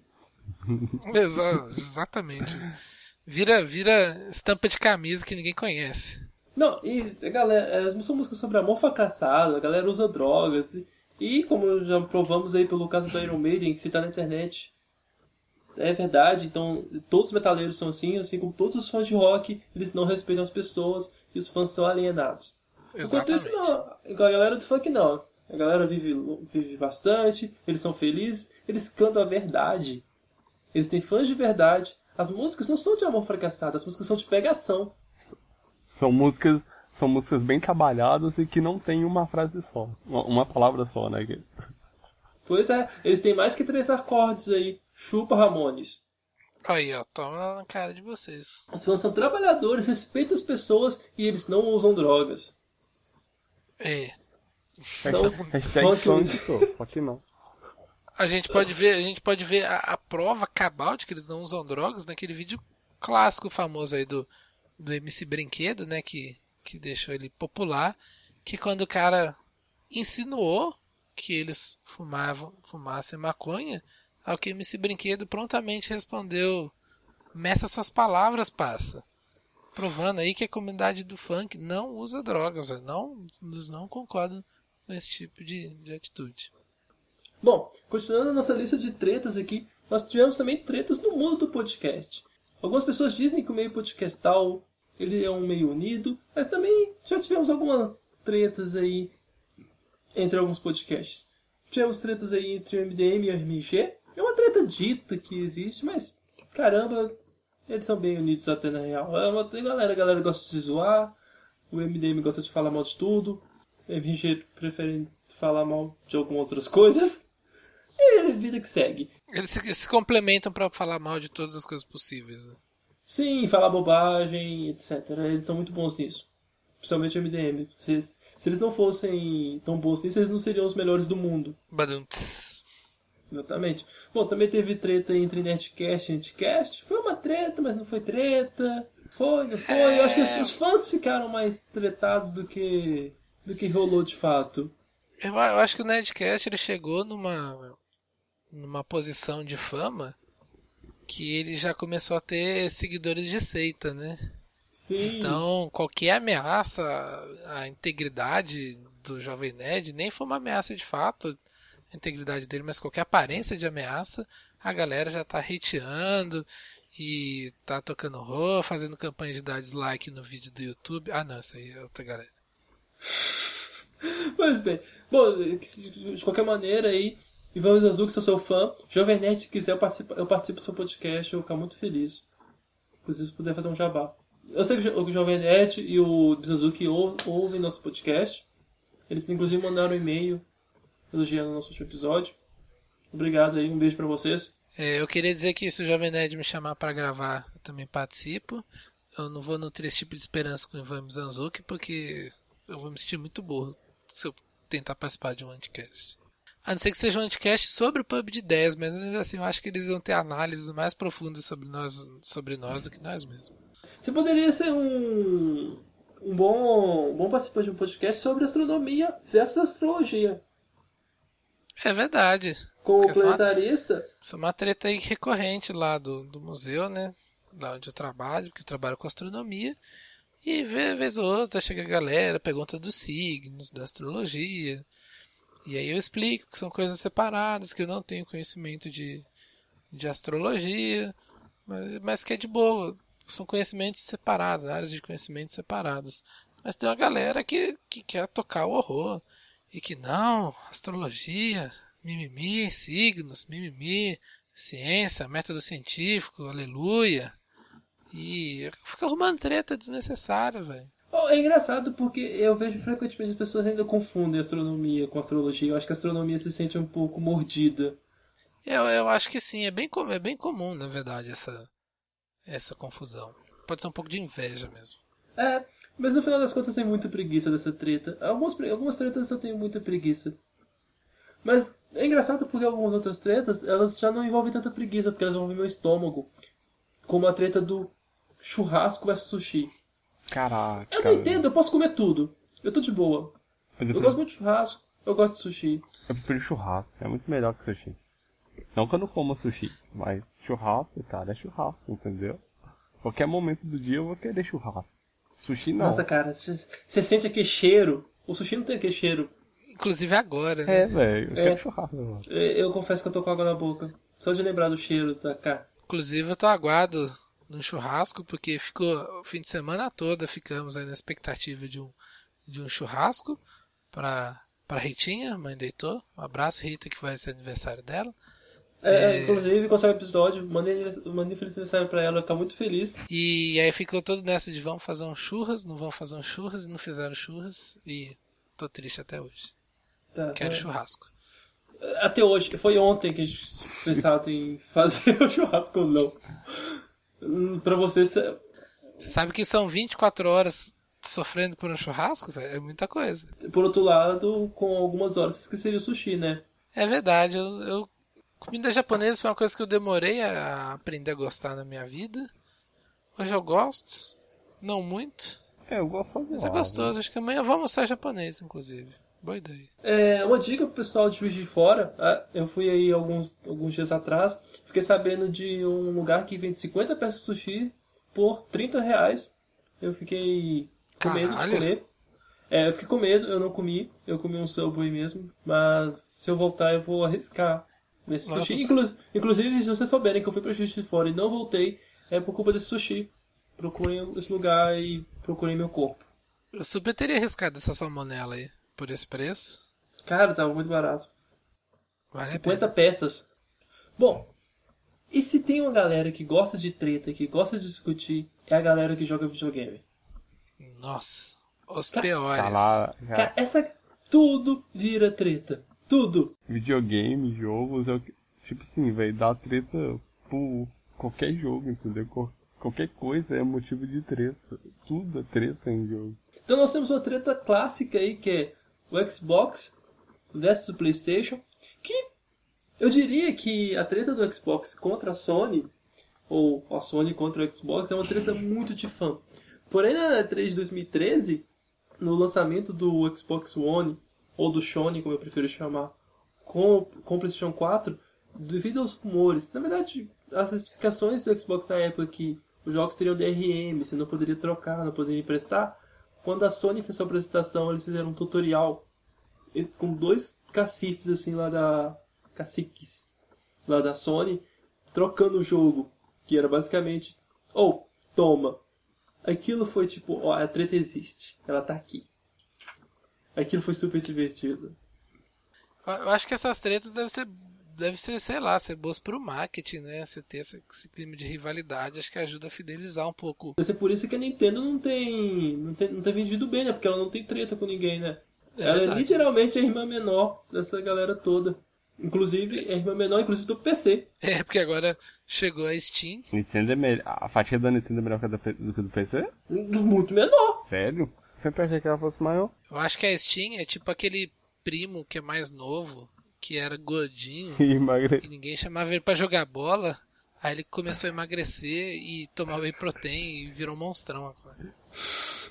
Exatamente. Vira estampa de camisa que ninguém conhece.
Não, e a galera, são músicas sobre amor fracassado, a galera usa drogas. E como já provamos aí pelo caso do Iron Maiden, que se tá na internet, é verdade. Então, todos os metaleiros são assim como todos os fãs de rock, eles não respeitam as pessoas e os fãs são alienados.
Exatamente.
Enquanto isso, não. Igual a galera do funk, não. A galera vive bastante, eles são felizes, eles cantam a verdade. Eles têm fãs de verdade. As músicas não são de amor fracassado, as músicas são de pegação.
São músicas bem trabalhadas e que não tem uma frase só. Uma palavra só, né?
Pois é, eles têm mais que 3 acordes aí. Chupa, Ramones.
Aí, ó, toma na cara de vocês.
Os fãs são trabalhadores, respeitam as pessoas e eles não usam drogas.
Então, hashtag funk não.
A gente pode ver a prova cabal de que eles não usam drogas naquele vídeo clássico famoso aí do MC Brinquedo, né, que deixou ele popular, que quando o cara insinuou que eles fumassem maconha, ao que MC Brinquedo prontamente respondeu, meça suas palavras, parça. Provando aí que a comunidade do funk não usa drogas, eles não concordam com esse tipo de atitude.
Bom, continuando a nossa lista de tretas aqui, nós tivemos também tretas no mundo do podcast. Algumas pessoas dizem que o meio podcastal ele é um meio unido, mas também já tivemos algumas tretas aí entre alguns podcasts. Tivemos tretas aí entre o MDM e o RMG. É uma treta dita que existe, mas caramba, eles são bem unidos até na real. A galera gosta de se zoar, o MDM gosta de falar mal de tudo, o RMG prefere falar mal de algumas outras coisas. E é a vida que segue.
Eles se complementam pra falar mal de todas as coisas possíveis, né?
Sim, falar bobagem, etc. Eles são muito bons nisso. Principalmente o MDM. Se eles não fossem tão bons nisso, eles não seriam os melhores do mundo.
Badum-ts.
Exatamente. Bom, também teve treta entre Nerdcast e Anticast. Foi uma treta, mas não foi treta. Foi, não foi. Eu acho que os fãs ficaram mais tretados do que rolou de fato.
Eu acho que o Nerdcast ele chegou numa posição de fama que ele já começou a ter seguidores de seita, né?
Sim.
Então, qualquer ameaça à integridade do Jovem Nerd, nem foi uma ameaça de fato, a integridade dele, mas qualquer aparência de ameaça, a galera já tá hateando e tá tocando horror, fazendo campanha de dar dislike no vídeo do YouTube. Ah, não, isso aí é outra galera.
Pois bem. Bom, de qualquer maneira aí, Ivan Mizanzuki, sou seu fã. Jovem Nerd, se quiser, eu participo do seu podcast, eu vou ficar muito feliz. Inclusive, se puder fazer um jabá. Eu sei que o Jovem Nerd e o Mizanzuki ouvem nosso podcast. Eles, inclusive, mandaram um e-mail elogiando o nosso último episódio. Obrigado aí, um beijo pra vocês.
Eu queria dizer que se o Jovem Nerd me chamar pra gravar, eu também participo. Eu não vou nutrir esse tipo de esperança com o Ivan Mizanzuki, porque eu vou me sentir muito burro se eu tentar participar de um Anticast. A não ser que seja um Anticast sobre o PUBG 10, mas ainda assim eu acho que eles vão ter análises mais profundas sobre nós do que nós mesmos.
Você poderia ser um um bom participante de um podcast sobre astronomia versus astrologia.
É verdade.
Com o
Porque
planetarista.
Isso é uma treta aí recorrente lá do museu, né? Lá onde eu trabalho, porque eu trabalho com astronomia. E vez ou outra chega a galera, pergunta dos signos, da astrologia. E aí eu explico que são coisas separadas, que eu não tenho conhecimento de astrologia, mas que é de boa. São conhecimentos separados, áreas de conhecimento separadas. Mas tem uma galera que quer tocar o horror. E que não, astrologia, mimimi, signos, mimimi, ciência, método científico, aleluia. E fica arrumando treta desnecessária, velho.
É engraçado porque eu vejo frequentemente as pessoas ainda confundem astronomia com astrologia. Eu acho que a astronomia se sente um pouco mordida.
Eu acho que sim, é bem comum, na verdade, essa confusão. Pode ser um pouco de inveja mesmo.
Mas no final das contas eu tenho muita preguiça dessa treta. Algumas tretas eu tenho muita preguiça. Mas é engraçado porque algumas outras tretas, elas já não envolvem tanta preguiça, porque elas envolvem meu estômago. Como a treta do churrasco versus sushi.
Caraca.
Eu não entendo, eu posso comer tudo. Eu tô de boa. Eu gosto muito de churrasco, eu gosto de sushi.
Eu prefiro churrasco, é muito melhor que sushi. Não que eu não coma sushi, mas churrasco, cara, é churrasco, entendeu? Qualquer momento do dia eu vou querer churrasco. Sushi não.
Nossa, cara, você sente aquele cheiro. O sushi não tem aquele cheiro.
Inclusive agora, né?
Velho, eu quero churrasco. Mano.
Eu confesso que eu tô com água na boca. Só de lembrar do cheiro da carne.
Inclusive eu tô aguardo no churrasco, porque ficou o fim de semana toda, ficamos aí na expectativa de um churrasco pra Ritinha, mãe do Heitor. Um abraço, Rita, que vai ser aniversário dela.
Inclusive, quando sair o episódio, mandei feliz aniversário pra ela, ficar muito feliz.
E aí ficou todo nessa de vamos fazer um churras, não vamos fazer um churras, e não fizeram churras, e tô triste até hoje. Quero churrasco.
Até hoje, foi ontem que a gente pensava em fazer o churrasco ou não. Pra você...
Você sabe que são 24 horas sofrendo por um churrasco, velho? É muita coisa.
Por outro lado, com algumas horas você esqueceria o sushi, né?
É verdade, comida japonesa foi uma coisa que eu demorei a aprender a gostar na minha vida. Hoje eu gosto, não muito.
Eu gosto agora.
Mas é gostoso, acho que amanhã eu vou almoçar japonês, inclusive. Boa ideia.
Uma dica pro pessoal de Juiz de Fora, eu fui aí alguns dias atrás, fiquei sabendo de um lugar que vende 50 peças de sushi por R$30. Eu fiquei com medo de comer. Eu fiquei com medo, eu não comi, eu comi um Subway mesmo, mas se eu voltar eu vou arriscar nesse sushi. Inclusive, se vocês souberem que eu fui pra Juiz de Fora e não voltei, é por culpa desse sushi. Procurem esse lugar e procurem meu corpo.
Eu super teria arriscado essa salmonela aí, por esse preço.
Cara, tava muito barato.
Vale
50 peças. Bom, e se tem uma galera que gosta de treta, que gosta de discutir, é a galera que joga videogame.
Nossa, os piores.
Tá lá,
Cara, tudo vira treta. Tudo.
Videogame, jogos, tipo assim, velho, dá treta por qualquer jogo, entendeu? Qualquer coisa é motivo de treta. Tudo é treta em jogo.
Então nós temos uma treta clássica aí, que é o Xbox versus o PlayStation, que eu diria que a treta do Xbox contra a Sony, ou a Sony contra o Xbox, é uma treta muito de fã. Porém, na E3 de 2013, no lançamento do Xbox One, ou do Sony, como eu prefiro chamar, com o PlayStation 4, devido aos rumores, na verdade, as explicações do Xbox na época que os jogos teriam DRM, você não poderia trocar, não poderia emprestar. Quando a Sony fez sua apresentação, eles fizeram um tutorial com 2 cacifes assim caciques lá da Sony, trocando o jogo, que era basicamente, toma. Aquilo foi tipo, a treta existe, ela tá aqui. Aquilo foi super divertido.
Eu acho que essas tretas deve ser, sei lá, ser boas pro marketing, né? Você ter esse clima de rivalidade, acho que ajuda a fidelizar um pouco.
Deve ser por isso que a Nintendo não tem vendido bem, né? Porque ela não tem treta com ninguém, né? Ela é literalmente a irmã menor dessa galera toda. Inclusive, é a irmã menor, inclusive do PC.
Porque agora chegou a Steam.
Nintendo a fatia da Nintendo é melhor que do que do PC?
Muito menor.
Sério? Sempre achei que ela fosse maior.
Eu acho que a Steam é tipo aquele primo que é mais novo, que era gordinho, e ninguém chamava ele pra jogar bola, aí ele começou a emagrecer e tomar whey protein e virou um monstrão agora.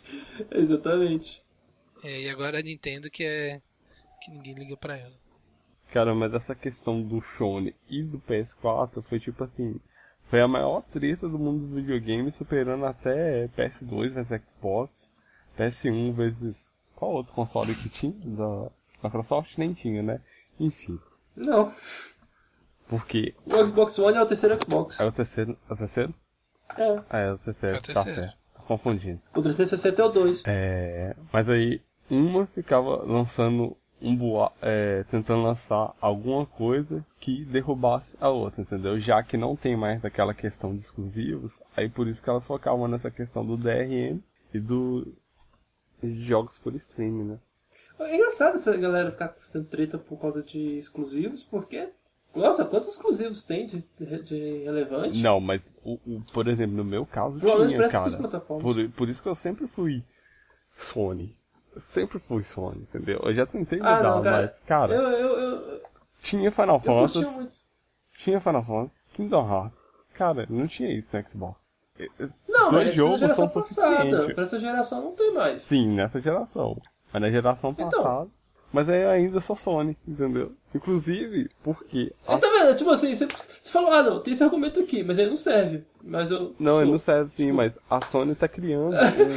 Exatamente.
E agora a Nintendo que ninguém liga pra ela.
Cara, mas essa questão do Sony e do PS4 foi tipo assim... Foi a maior treta do mundo dos videogames, superando até PS2 vezes Xbox, PS1 vezes... Qual outro console que tinha? Da Microsoft nem tinha, né? Enfim.
Não.
Porque...
O Xbox One é o terceiro Xbox.
É o terceiro? É o terceiro?
É.
Ah, é o terceiro.
É o terceiro.
Tá certo. Tô confundindo.
O 360 é o 2.
Mas aí, uma ficava lançando tentando lançar alguma coisa que derrubasse a outra, entendeu? Já que não tem mais aquela questão de exclusivos, aí por isso que elas focavam nessa questão do DRM e dos jogos por streaming, né?
É engraçado essa galera ficar fazendo treta por causa de exclusivos, porque... Nossa, quantos exclusivos tem de relevante?
Não, mas, por exemplo, no meu caso
Pelo menos
tinha,
parece
cara.
essas plataformas.
Por isso que eu sempre fui Sony. Eu sempre fui Sony, entendeu? Eu já tentei mudar,
não, cara.
mas, cara... Tinha Final Fantasy. Tinha Final Fantasy, Kingdom Hearts. Cara, não tinha isso no Xbox.
Não, mas
dois jogos
geração
são
passada.
suficientes.
Pra essa geração não tem mais.
Sim, nessa geração. Mas na geração
Então.
passada. Mas aí ainda sou Sony, entendeu? Inclusive, porque...
Tá vendo? Tipo assim, você falou, não, tem esse argumento aqui, mas ele não serve. Mas eu
Não,
sou.
ele não serve sim, mas a Sony tá criando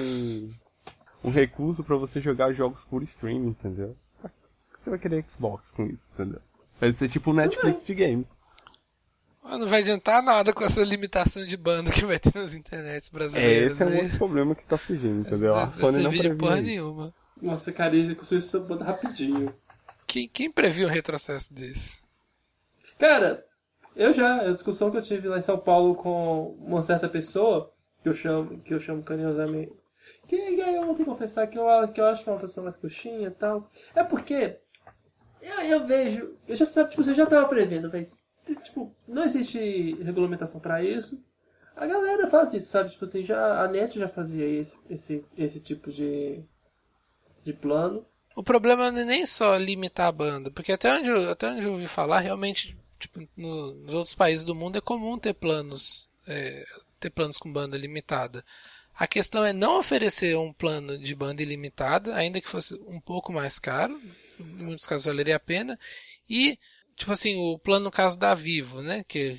um recurso pra você jogar jogos por streaming, entendeu? Por que você vai querer Xbox com isso, entendeu? Vai ser tipo o Netflix de games.
Não vai adiantar nada com essa limitação de banda que vai ter nas internets brasileiras.
Esse é um
né?
outro problema que tá surgindo, entendeu? A Sony não
vídeo porra
previa isso.
nenhuma.
Nossa, cara, ele conseguiu essa banda rapidinho.
Quem previu um retrocesso desse?
Cara, a discussão que eu tive lá em São Paulo com uma certa pessoa, que eu chamo carinhosamente, que eu vou ter que confessar que eu acho que é uma pessoa mais coxinha e tal. É porque eu vejo, eu já sabe, tipo, eu já tava prevendo, mas tipo, não existe regulamentação pra isso. A galera faz isso, sabe? Tipo assim, a NET já fazia esse tipo de plano.
O problema não é nem só limitar a banda, porque até onde eu ouvi falar, realmente, tipo, nos outros países do mundo é comum ter planos com banda limitada. A questão é não oferecer um plano de banda ilimitada, ainda que fosse um pouco mais caro, em muitos casos valeria a pena, e, tipo assim, o plano no caso da Vivo, né, que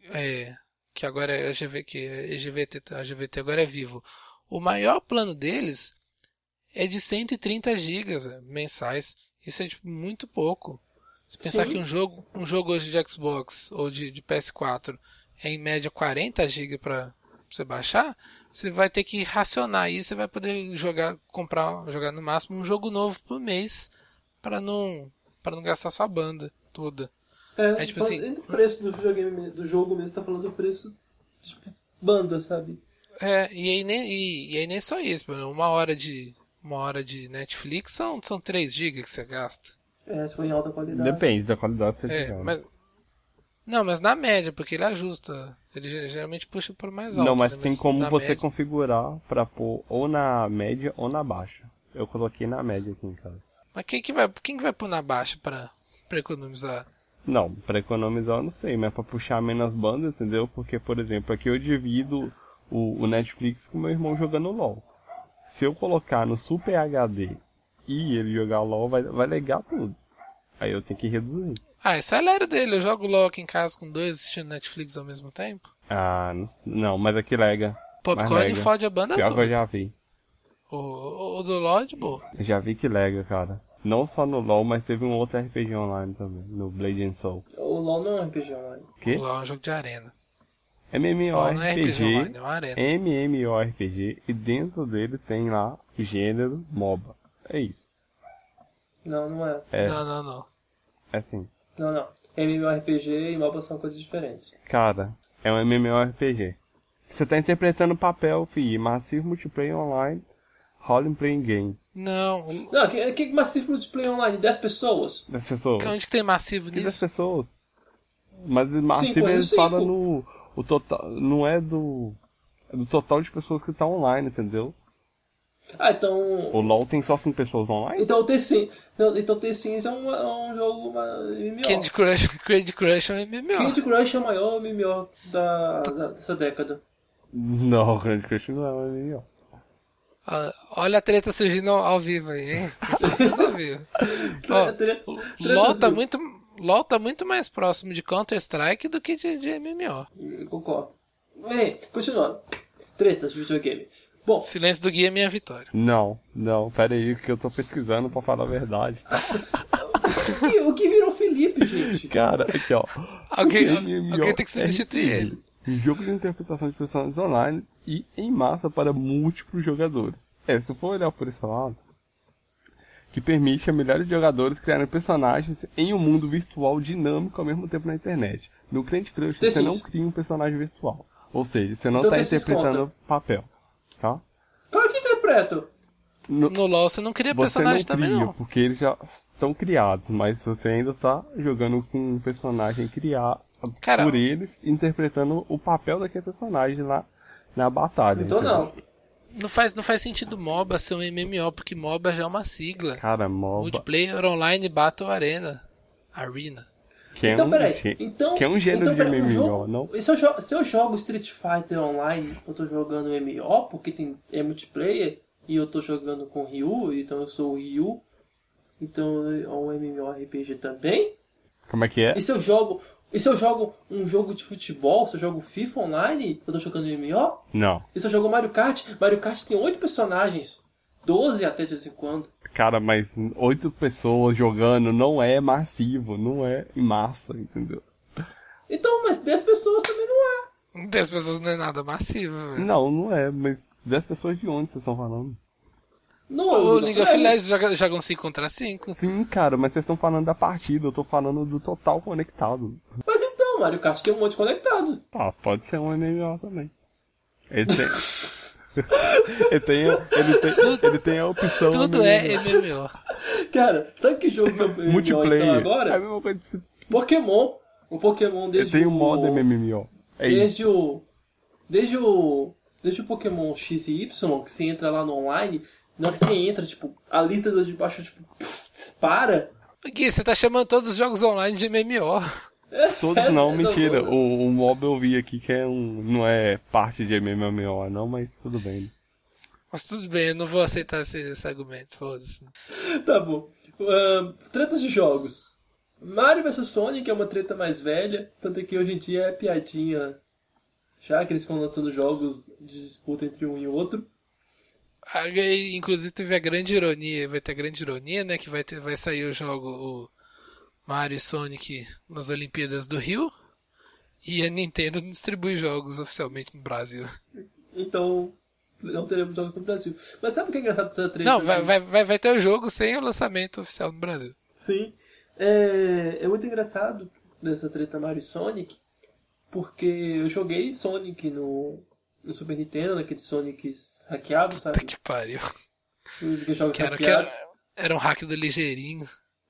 agora é a GVT agora é Vivo. O maior plano deles é de 130 gigas mensais. Isso é tipo, muito pouco. Se pensar
Sim.
que um jogo hoje de Xbox ou de PS4 é em média 40 GB para você baixar, você vai ter que racionar aí, você vai poder jogar no máximo um jogo novo por mês para não gastar sua banda toda.
Tipo assim, o preço do jogo mesmo, tá falando do preço de banda, sabe?
E aí nem só isso, uma hora de Netflix são 3 GB que você gasta.
Se for em alta qualidade.
Depende da qualidade que você tiver.
Mas na média, porque ele ajusta. Ele geralmente puxa por mais alto.
Não, mas
né?
tem como você
média...
configurar pra pôr ou na média ou na baixa. Eu coloquei na média aqui em casa.
Mas quem que vai pôr na baixa pra economizar?
Não, pra economizar eu não sei, mas pra puxar menos bandas, entendeu? Porque, por exemplo, aqui eu divido o Netflix com meu irmão jogando LOL. Se eu colocar no Super HD e ele jogar LOL, vai legar tudo. Aí eu tenho que reduzir.
Isso é lero dele. Eu jogo LOL aqui em casa com 2 assistindo Netflix ao mesmo tempo.
Não, mas aqui lega.
Popcorn fode a banda
Pior
toda.
que eu já vi.
O do LOL é de boa.
Eu já vi que lega, cara. Não só no LoL, mas teve um outro RPG online também, no Blade and Soul.
O LoL não é um RPG online.
O LoL é um jogo de arena.
MMORPG,
não é RPG online, é uma arena.
MMORPG, e dentro dele tem lá o gênero MOBA. É isso.
Não é.
Não.
É assim.
Não. MMORPG e MOBA são coisas diferentes.
Cara, é um MMORPG. Você tá interpretando o papel, Massive Multiplayer Online, Role Playing Game.
Não,
que Massive Multiplayer Online? 10 pessoas?
10 pessoas.
onde que tem massivo
Que 10
nisso?
pessoas? Mas Massive eles falam o total, não é do total de pessoas que tá online, entendeu?
Então...
O LoL tem só 5 pessoas online?
Então o T-Sims é um jogo MMO.
Candy Crush é um MMO.
Candy Crush é o maior MMO dessa década.
Não, o Candy Crush não é um MMO.
Olha a treta surgindo ao vivo aí, hein? Ao vivo. LOL tá muito mais próximo de Counter-Strike do que de MMO.
Eu concordo. Bem, continuando. Tretas de videogame. Bom,
Silêncio do Gui é minha vitória.
Não, pera aí, que eu tô pesquisando pra falar a verdade.
o que virou Felipe, gente?
Cara, aqui ó.
Alguém tem que substituir ele.
Um jogo de interpretação de personagens online e em massa para múltiplos jogadores. Se for olhar por esse lado, que permite a milhares de jogadores criarem personagens em um mundo virtual dinâmico ao mesmo tempo na internet. No Candy Crush você não cria um personagem virtual. Ou seja, você não está interpretando papel. Tá?
Claro que interpreto.
No LoL você não cria personagem também, não.
Porque eles já estão criados, mas você ainda está jogando com um personagem criado por eles, interpretando o papel daquele personagem lá na batalha.
Então não.
Não faz sentido MOBA ser um MMO, porque MOBA já é uma sigla.
Cara, MOBA...
Multiplayer Online Battle Arena.
Que é um gênero de MMO, não?
E se eu jogo Street Fighter Online, eu tô jogando MMO, porque é multiplayer, e eu tô jogando com Ryu, então eu sou o Ryu, então é um MMORPG também.
Como é que é?
E se eu jogo um jogo de futebol, se eu jogo FIFA Online, eu tô jogando MMO?
Não.
E se eu jogo Mario Kart tem 8 personagens, 12 até de vez em quando.
Cara, mas 8 pessoas jogando não é massivo, não é em massa, entendeu?
Então, mas 10 pessoas também não é.
10 pessoas não é nada massivo, velho.
Não é, mas 10 pessoas de onde vocês estão falando?
O League of Legends jogam 5 contra 5.
Sim, cara, mas vocês estão falando da partida, eu tô falando do total conectado.
Mas então, Mario Kart tem um monte conectado.
Pode ser um MMO também. Ele tem... ele tem a opção.
Tudo é MMO.
Cara, sabe que jogo que eu
multiplayer
então, agora?
É a mesma coisa de...
Pokémon. O Pokémon desde
tem um modo MMO.
Desde o Pokémon X e Y, que você entra lá no online, na hora que você entra, tipo, a lista de baixo, tipo, dispara.
Gui, você tá chamando todos os jogos online de MMO.
Todos não, mentira. O mob eu vi aqui que não é parte de MMO, não, mas tudo bem. Né?
Mas tudo bem, eu não vou aceitar esse argumento, foda-se.
Tá bom. Tretas de jogos. Mario vs Sonic é uma treta mais velha, tanto que hoje em dia é piadinha, já que eles estão lançando jogos de disputa entre um e outro.
Inclusive teve a grande ironia, vai ter a grande ironia, né, que vai sair o jogo... O Mario e Sonic nas Olimpíadas do Rio, e a Nintendo não distribui jogos oficialmente no Brasil.
Então, não teremos jogos no Brasil. Mas sabe o que é engraçado dessa treta?
Não, vai ter o jogo sem o lançamento oficial no Brasil.
Sim. É muito engraçado dessa treta Mario e Sonic, porque eu joguei Sonic no Super Nintendo, naqueles Sonics hackeados, sabe?
Que pariu.
Jogos hackeados.
Era um hack do ligeirinho.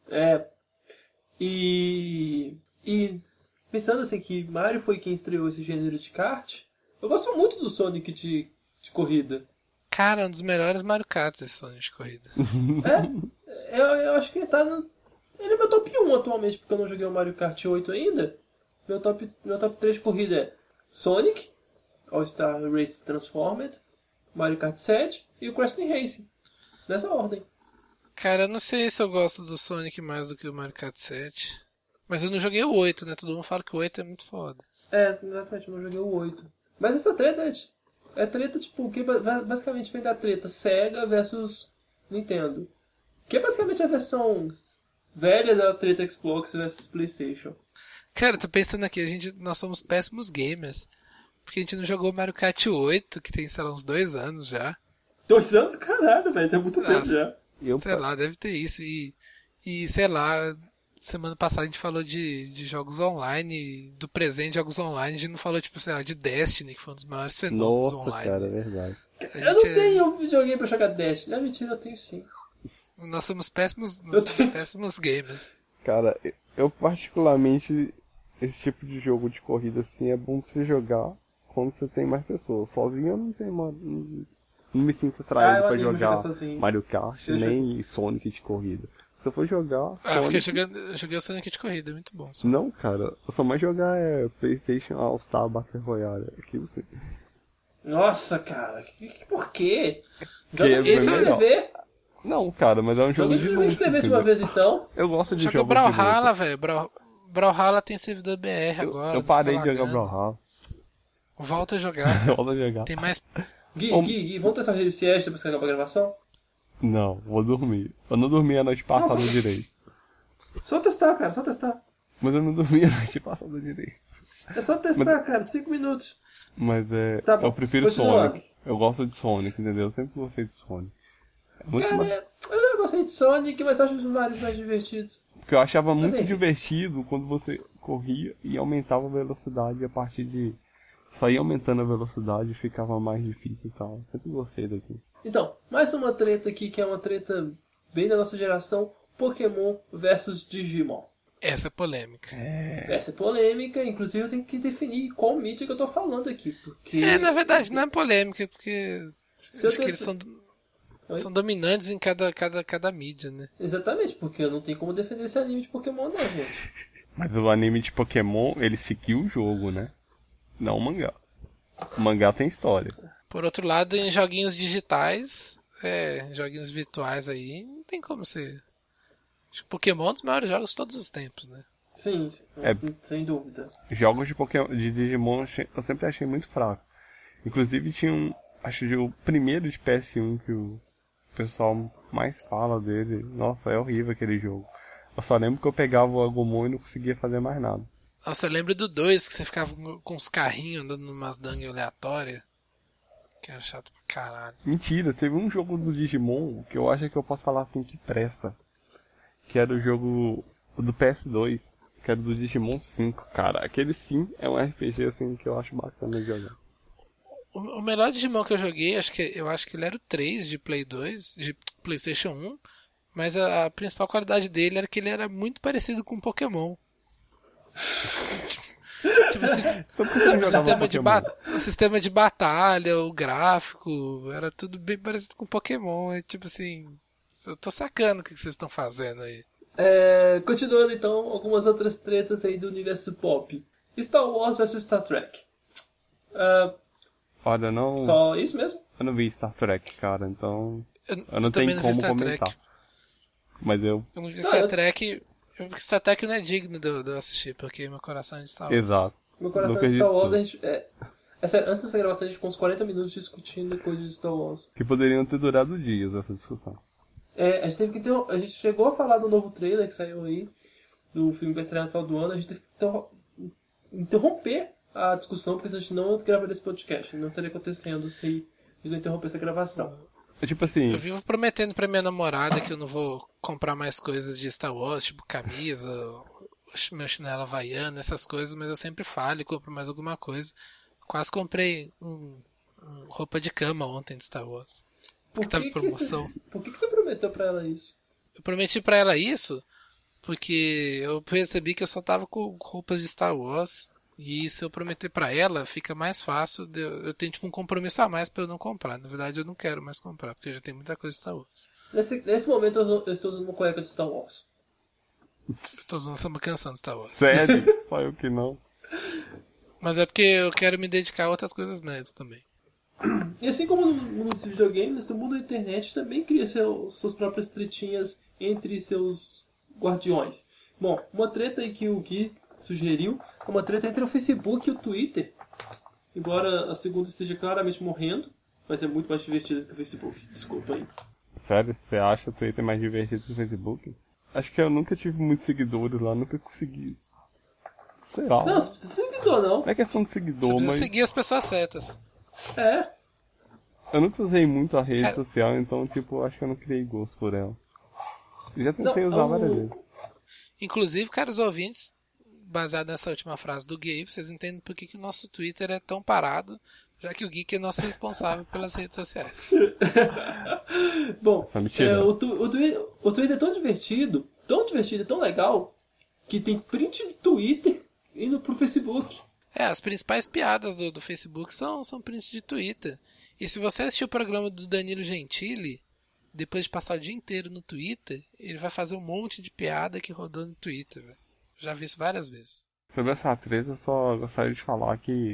E pensando assim que Mario foi quem estreou esse gênero de kart, eu gosto muito do Sonic de corrida.
Cara, um dos melhores Mario Kart esse Sonic de corrida.
Eu acho que ele tá ele é meu top 1 atualmente, porque eu não joguei o Mario Kart 8 ainda. Meu top 3 de corrida é Sonic, All-Star Race Transformed, Mario Kart 7 e o Crash Team Racing. Nessa ordem.
Cara, eu não sei se eu gosto do Sonic mais do que o Mario Kart 7. Mas eu não joguei o 8, né? Todo mundo fala que o 8 é muito foda.
Exatamente, eu não joguei o 8. Mas essa treta é treta, tipo, que basicamente vem da treta Sega versus Nintendo. Que é basicamente a versão velha da treta Xbox versus PlayStation.
Cara, eu tô pensando aqui, nós somos péssimos gamers. Porque a gente não jogou Mario Kart 8, que tem, sei lá, uns 2 anos já.
2 anos? Caralho, velho, é muito tempo já.
Sei lá, deve ter isso. E sei lá, semana passada a gente falou de jogos online, do presente de jogos online. A gente não falou, tipo, sei lá, de Destiny, que foi um dos maiores fenômenos online.
Cara, é verdade.
Eu não tenho videogame pra jogar Destiny. Não, mentira, eu tenho sim.
Nós somos péssimos gamers.
Cara, eu particularmente, esse tipo de jogo de corrida assim é bom pra você jogar quando você tem mais pessoas. Sozinho eu não tenho não me sinto atraído pra jogar Mario Kart, nem Sonic de corrida. Se eu for jogar Sonic...
Eu joguei o Sonic de corrida, é muito bom.
Não, cara, eu só mais jogar PlayStation All-Star Battle Royale, aquilo sim.
Nossa, cara, por quê?
Esse
escrever.
Não, cara, mas é um jogo de luta.
Vamos escrever de uma vez então.
Eu gosto de
Joga
jogos
Brawlhalla, velho. Brawlhalla tem servidor BR agora.
Eu parei de jogar Brawlhalla.
Volta a jogar.
Volta a jogar.
Tem mais.
Gui, vamos testar o siesta depois que acabar a gravação?
Não, vou dormir. Eu não dormi a noite passada direito.
Só testar, cara, só testar.
Mas eu não dormi a noite passada direito.
É só testar, cara, 5 minutos.
Mas
Tá bom,
eu prefiro
continuando.
Sonic. Eu gosto de Sonic, entendeu? Eu sempre gostei de Sonic. É muito
Cara,
mais...
eu já gostei de Sonic, mas acho os Marios mais divertidos.
Porque eu achava muito
enfim.
divertido quando você corria e aumentava a velocidade a partir de... Só ia aumentando a velocidade e ficava mais difícil e tal. Sempre gostei daqui.
Então, mais uma treta aqui, que é uma treta bem da nossa geração, Pokémon versus Digimon.
Essa é polêmica.
Essa é polêmica, inclusive eu tenho que definir qual mídia que eu tô falando aqui, porque...
Na verdade não é polêmica, porque
Se eu
acho que eles são dominantes em cada mídia, né?
Exatamente, porque eu não tenho como defender esse anime de Pokémon não, gente.
Mas o anime de Pokémon, ele seguiu o jogo, né? Não o mangá. O mangá tem história.
Por outro lado, em joguinhos digitais, joguinhos virtuais aí, não tem como ser... Acho que Pokémon é um dos maiores jogos de todos os tempos, né?
Sim, sem dúvida.
Jogos de Pokémon, de Digimon, eu sempre achei muito fraco. Inclusive tinha acho que o primeiro de PS1 que o pessoal mais fala dele. Nossa, é horrível aquele jogo. Eu só lembro que eu pegava o Agumon e não conseguia fazer mais nada.
Nossa, eu lembro do 2, que você ficava com os carrinhos andando numas dungeons aleatórias. Que era chato pra caralho.
Mentira, teve um jogo do Digimon que eu acho que eu posso falar assim que presta. Que era o jogo do PS2, que era do Digimon 5, cara. Aquele sim é um RPG assim que eu acho bacana de jogar.
O melhor Digimon que eu joguei, eu acho que ele era o 3 de Play 2, de PlayStation 1, mas a principal qualidade dele era que ele era muito parecido com Pokémon. O sistema de batalha, o gráfico, era tudo bem parecido com Pokémon. É tipo assim, eu tô sacando o que vocês estão fazendo aí.
Continuando então, algumas outras tretas aí do universo pop. Star Wars vs Star Trek.
Olha, não...
Só isso mesmo?
Eu não vi Star Trek, cara, então... Eu não
tenho
como comentar. Mas eu
não vi Star Trek... Star Trek não é digno de eu assistir, porque meu coração é de Star Wars.
Exato.
Meu coração é de Star Wars, a gente... antes dessa gravação a gente ficou uns 40 minutos discutindo coisas de Star Wars.
Que poderiam ter durado dias essa discussão.
A gente teve que a gente chegou a falar do novo trailer que saiu aí, do filme que vai estrear no final do ano, a gente teve que interromper a discussão, porque senão a gente não gravaria esse podcast. Não estaria acontecendo se a gente não interromper essa gravação.
É tipo assim...
Eu vivo prometendo pra minha namorada que eu não vou comprar mais coisas de Star Wars, tipo camisa, meu chinelo havaiano, essas coisas, mas eu sempre falho e compro mais alguma coisa. Quase comprei roupa de cama ontem de Star Wars. Porque tava em promoção.
Por que você prometeu pra ela isso?
Eu prometi pra ela isso porque eu percebi que eu só tava com roupas de Star Wars. E se eu prometer pra ela, fica mais fácil. Eu tenho tipo um compromisso a mais pra eu não comprar. Na verdade, eu não quero mais comprar, porque eu já tenho muita coisa de Star Wars.
Nesse momento eu estou usando uma cueca de Star Wars.
Eu tô usando essa canção de Star Wars.
Sério? Só eu que não.
Mas é porque eu quero me dedicar a outras coisas nerds também.
E assim como no mundo dos videogames, o mundo da internet também cria suas próprias tretinhas entre seus guardiões. Bom, uma treta aí que o Gui sugeriu é uma treta entre o Facebook e o Twitter. Embora a segunda esteja claramente morrendo, mas é muito mais divertida que o Facebook. Desculpa aí.
Sério? Você acha o Twitter mais divertido que o Facebook? Acho que eu nunca tive muitos seguidores lá, nunca consegui. Sei lá.
Não, você precisa de seguidor, não.
Não é questão de seguidor,
Você precisa
mas...
seguir as pessoas certas.
Eu nunca usei muito a rede social, então, tipo, acho que eu não criei gosto por ela. Eu já tentei usar várias vezes.
Inclusive, caros ouvintes, baseado nessa última frase do Gui, vocês entendem por que o nosso Twitter é tão parado, já que o Gui é nosso responsável pelas redes sociais.
Bom, o Twitter é tão divertido, tão legal, que tem print do Twitter indo pro Facebook.
As principais piadas do Facebook são prints de Twitter. E se você assistir o programa do Danilo Gentili, depois de passar o dia inteiro no Twitter, ele vai fazer um monte de piada que rodou no Twitter, velho. Já vi isso várias vezes.
Sobre essa treta, eu só gostaria de falar que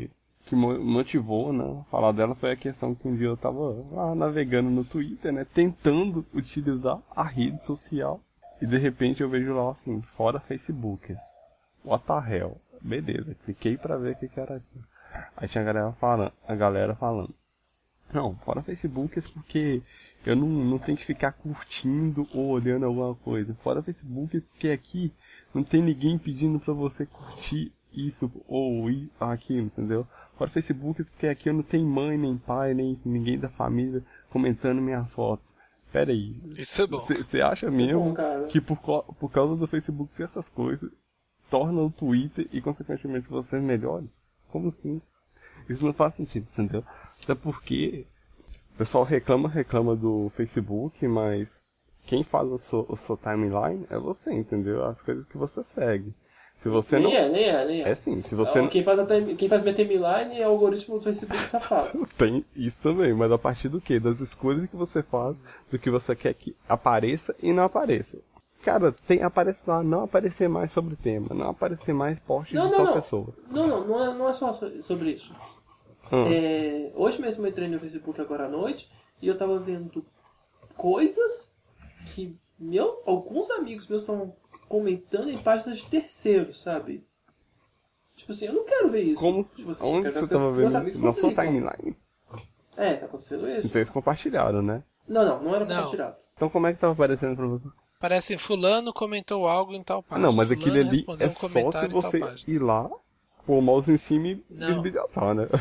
que motivou, né, falar dela foi a questão que um dia eu tava lá navegando no Twitter, né, tentando utilizar a rede social. E de repente eu vejo lá assim, fora Facebook. What the hell? Beleza, cliquei pra ver o que era aquilo. Aí tinha a galera falando. Não, fora Facebook porque eu não tenho que ficar curtindo ou olhando alguma coisa. Fora Facebook porque aqui não tem ninguém pedindo pra você curtir isso ou aquilo, entendeu? Fora Facebook porque aqui eu não tenho mãe, nem pai, nem ninguém da família comentando minhas fotos. Pera aí.
Isso é bom.
Você acha
Isso
mesmo
é bom,
que por causa do Facebook ser essas coisas, torna o Twitter e consequentemente vocês melhores? Como assim? Isso não faz sentido, entendeu? Até porque o pessoal reclama do Facebook, mas quem faz o seu timeline é você, entendeu? As coisas que você segue. Se você
nem
não...
é.
É sim, se você não...
Quem faz minha timeline é o algoritmo do Facebook safado.
Tem isso também, mas a partir do quê? Das escolhas que você faz, do que você quer que apareça e não apareça. Cara, aparece lá, não aparecer mais sobre o tema, não aparecer mais posts de tal pessoa.
Não é só sobre isso. Hoje mesmo eu entrei no Facebook agora à noite e eu tava vendo coisas que alguns amigos meus estão comentando em páginas de terceiros, sabe? Tipo assim, eu não quero ver isso.
Como?
Tipo assim,
Onde você tava vendo isso? Na sua timeline?
Tá acontecendo isso.
Então eles compartilharam, né?
Não era compartilhado.
Então como é que tava aparecendo pra você?
Parece fulano comentou algo em tal página.
Não, mas
fulano
aquilo ali
respondeu
é
um
só
comentário
se você
em tal página.
ir lá, pôr o mouse em cima e bisbilhotar, né?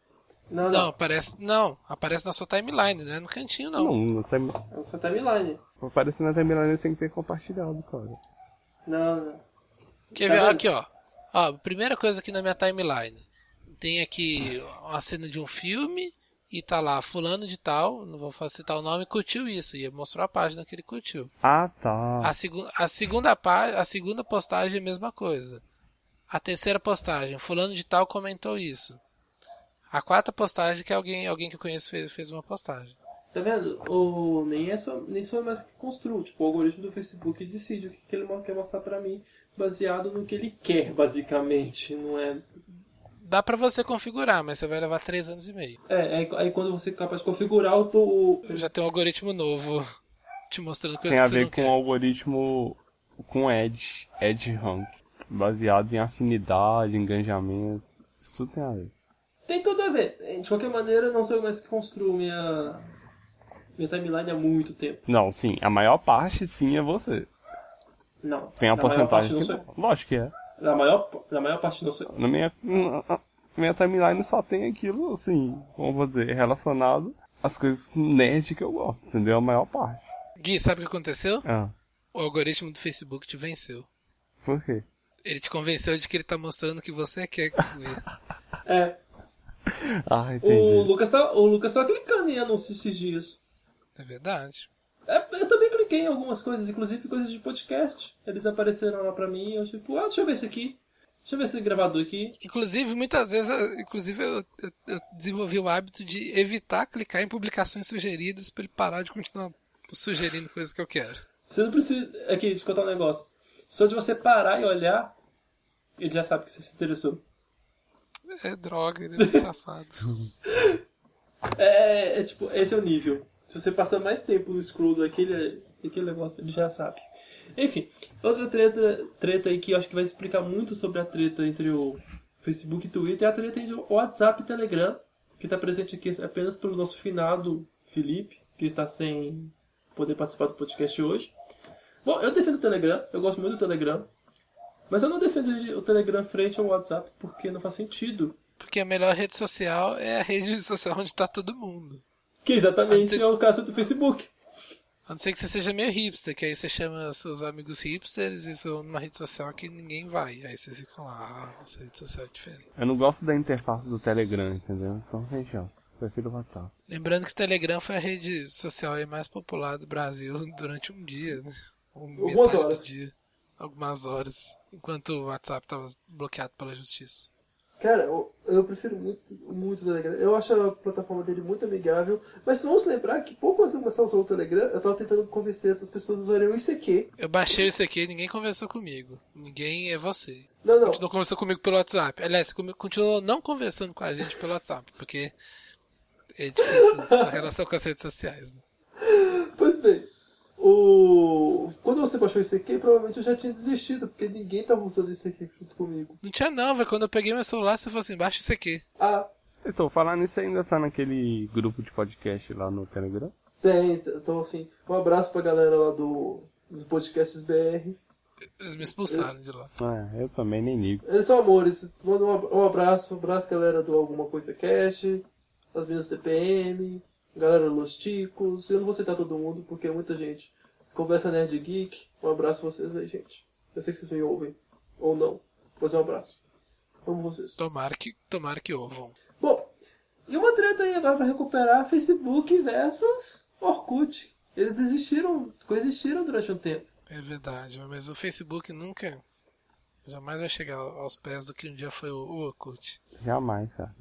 Não, aparece na sua timeline, né? No cantinho, não.
Não tem...
É na sua timeline.
Pra aparecer na timeline sem ter compartilhado, cara.
Não.
Quer ver? Aqui, ó. Ó, primeira coisa aqui na minha timeline. Tem aqui uma cena de um filme e tá lá, fulano de tal, não vou citar o nome, curtiu isso. E mostrou a página que ele curtiu.
Ah, tá.
A segunda postagem é a mesma coisa. A terceira postagem, fulano de tal comentou isso. A quarta postagem que alguém que eu conheço fez uma postagem.
Tá vendo? Nem só mais que construo. Tipo, o algoritmo do Facebook decide o que ele quer mostrar pra mim, baseado no que ele quer, basicamente. Não é...
Dá pra você configurar, mas você vai levar 3 anos e meio.
Aí quando você é capaz de configurar, eu
já tem um algoritmo novo te mostrando coisas
que
você não quer.
Tem a ver com o algoritmo com Edge Rank, baseado em afinidade, engajamento. Isso tudo tem a ver.
Tem tudo a ver. De qualquer maneira, eu não sou mais que construo minha timeline há muito tempo.
Não, sim. A maior parte, sim, é você.
Não.
Tem a porcentagem que não. Lógico que é.
Na maior parte não sou eu.
Na minha timeline só tem aquilo, assim, vamos dizer, relacionado às coisas nerd que eu gosto, entendeu? A maior parte.
Gui, sabe o que aconteceu?
Ah.
O algoritmo do Facebook te venceu.
Por quê?
Ele te convenceu de que ele tá mostrando o que você quer ver.
Ah, entendi.
O Lucas tá clicando em anúncios esses dias.
É verdade.
Eu também cliquei em algumas coisas, inclusive coisas de podcast. Eles apareceram lá pra mim e eu tipo, deixa eu ver esse aqui. Deixa eu ver esse gravador aqui.
Inclusive, muitas vezes, eu desenvolvi o hábito de evitar clicar em publicações sugeridas pra ele parar de continuar sugerindo coisas que eu quero.
Você não precisa... Aqui, deixa eu contar um negócio. Só de você parar e olhar, ele já sabe que você se interessou.
É droga, ele é muito safado.
Tipo, esse é o nível. Se você passar mais tempo no scroll daquele negócio, ele já sabe. Enfim, outra treta aí que eu acho que vai explicar muito sobre a treta entre o Facebook e o Twitter é a treta entre o WhatsApp e o Telegram, que está presente aqui apenas pelo nosso finado Felipe, que está sem poder participar do podcast hoje. Bom, eu defendo o Telegram, eu gosto muito do Telegram, mas eu não defendo o Telegram frente ao WhatsApp porque não faz sentido.
Porque a melhor rede social é a rede social onde está todo mundo.
Que exatamente é o caso do Facebook.
A não ser que você seja meio hipster, que aí você chama seus amigos hipsters e são numa rede social que ninguém vai. Aí vocês ficam lá, nossa rede social é diferente.
Eu não gosto da interface do Telegram, entendeu? Então, gente, ó, prefiro o WhatsApp.
Lembrando que o Telegram foi a rede social mais popular do Brasil durante um dia, né?
Algumas horas.
Algumas horas. Enquanto o WhatsApp estava bloqueado pela justiça.
Cara, eu prefiro muito o Telegram. Eu acho a plataforma dele muito amigável. Mas vamos lembrar que pouco antes de começar a usar o Telegram, eu tava tentando convencer outras pessoas a usarem o ICQ.
Eu baixei o ICQ e ninguém conversou comigo. Ninguém é você.
Não,
Você
não.
continuou conversando comigo pelo WhatsApp. Aliás, você continuou não conversando com a gente pelo WhatsApp, porque é difícil essa relação com as redes sociais. Né?
Pois bem, quando você baixou o ICQ, provavelmente eu já tinha desistido, porque ninguém tava usando o ICQ junto comigo.
Não tinha não, velho. Quando eu peguei meu celular, você falou assim, baixa o ICQ.
Ah,
Então, falar nisso ainda tá naquele grupo de podcast lá no Telegram?
tem. Então, assim, um abraço pra galera lá dos podcasts BR.
Eles me expulsaram de lá.
Eu também nem ligo.
Eles são amores. Manda um abraço galera do Alguma Coisa Cast, as meninas do TPM, galera do Los Ticos. Eu não vou citar todo mundo, porque é muita gente. Conversa Nerd Geek. Um abraço pra vocês aí, gente. Eu sei que vocês me ouvem. Ou não. Mas um abraço. Amo vocês.
Tomara que ouvam.
Bom, e uma treta aí agora pra recuperar Facebook versus Orkut. Eles coexistiram durante um tempo.
É verdade, mas o Facebook jamais vai chegar aos pés do que um dia foi o Orkut.
Jamais, cara.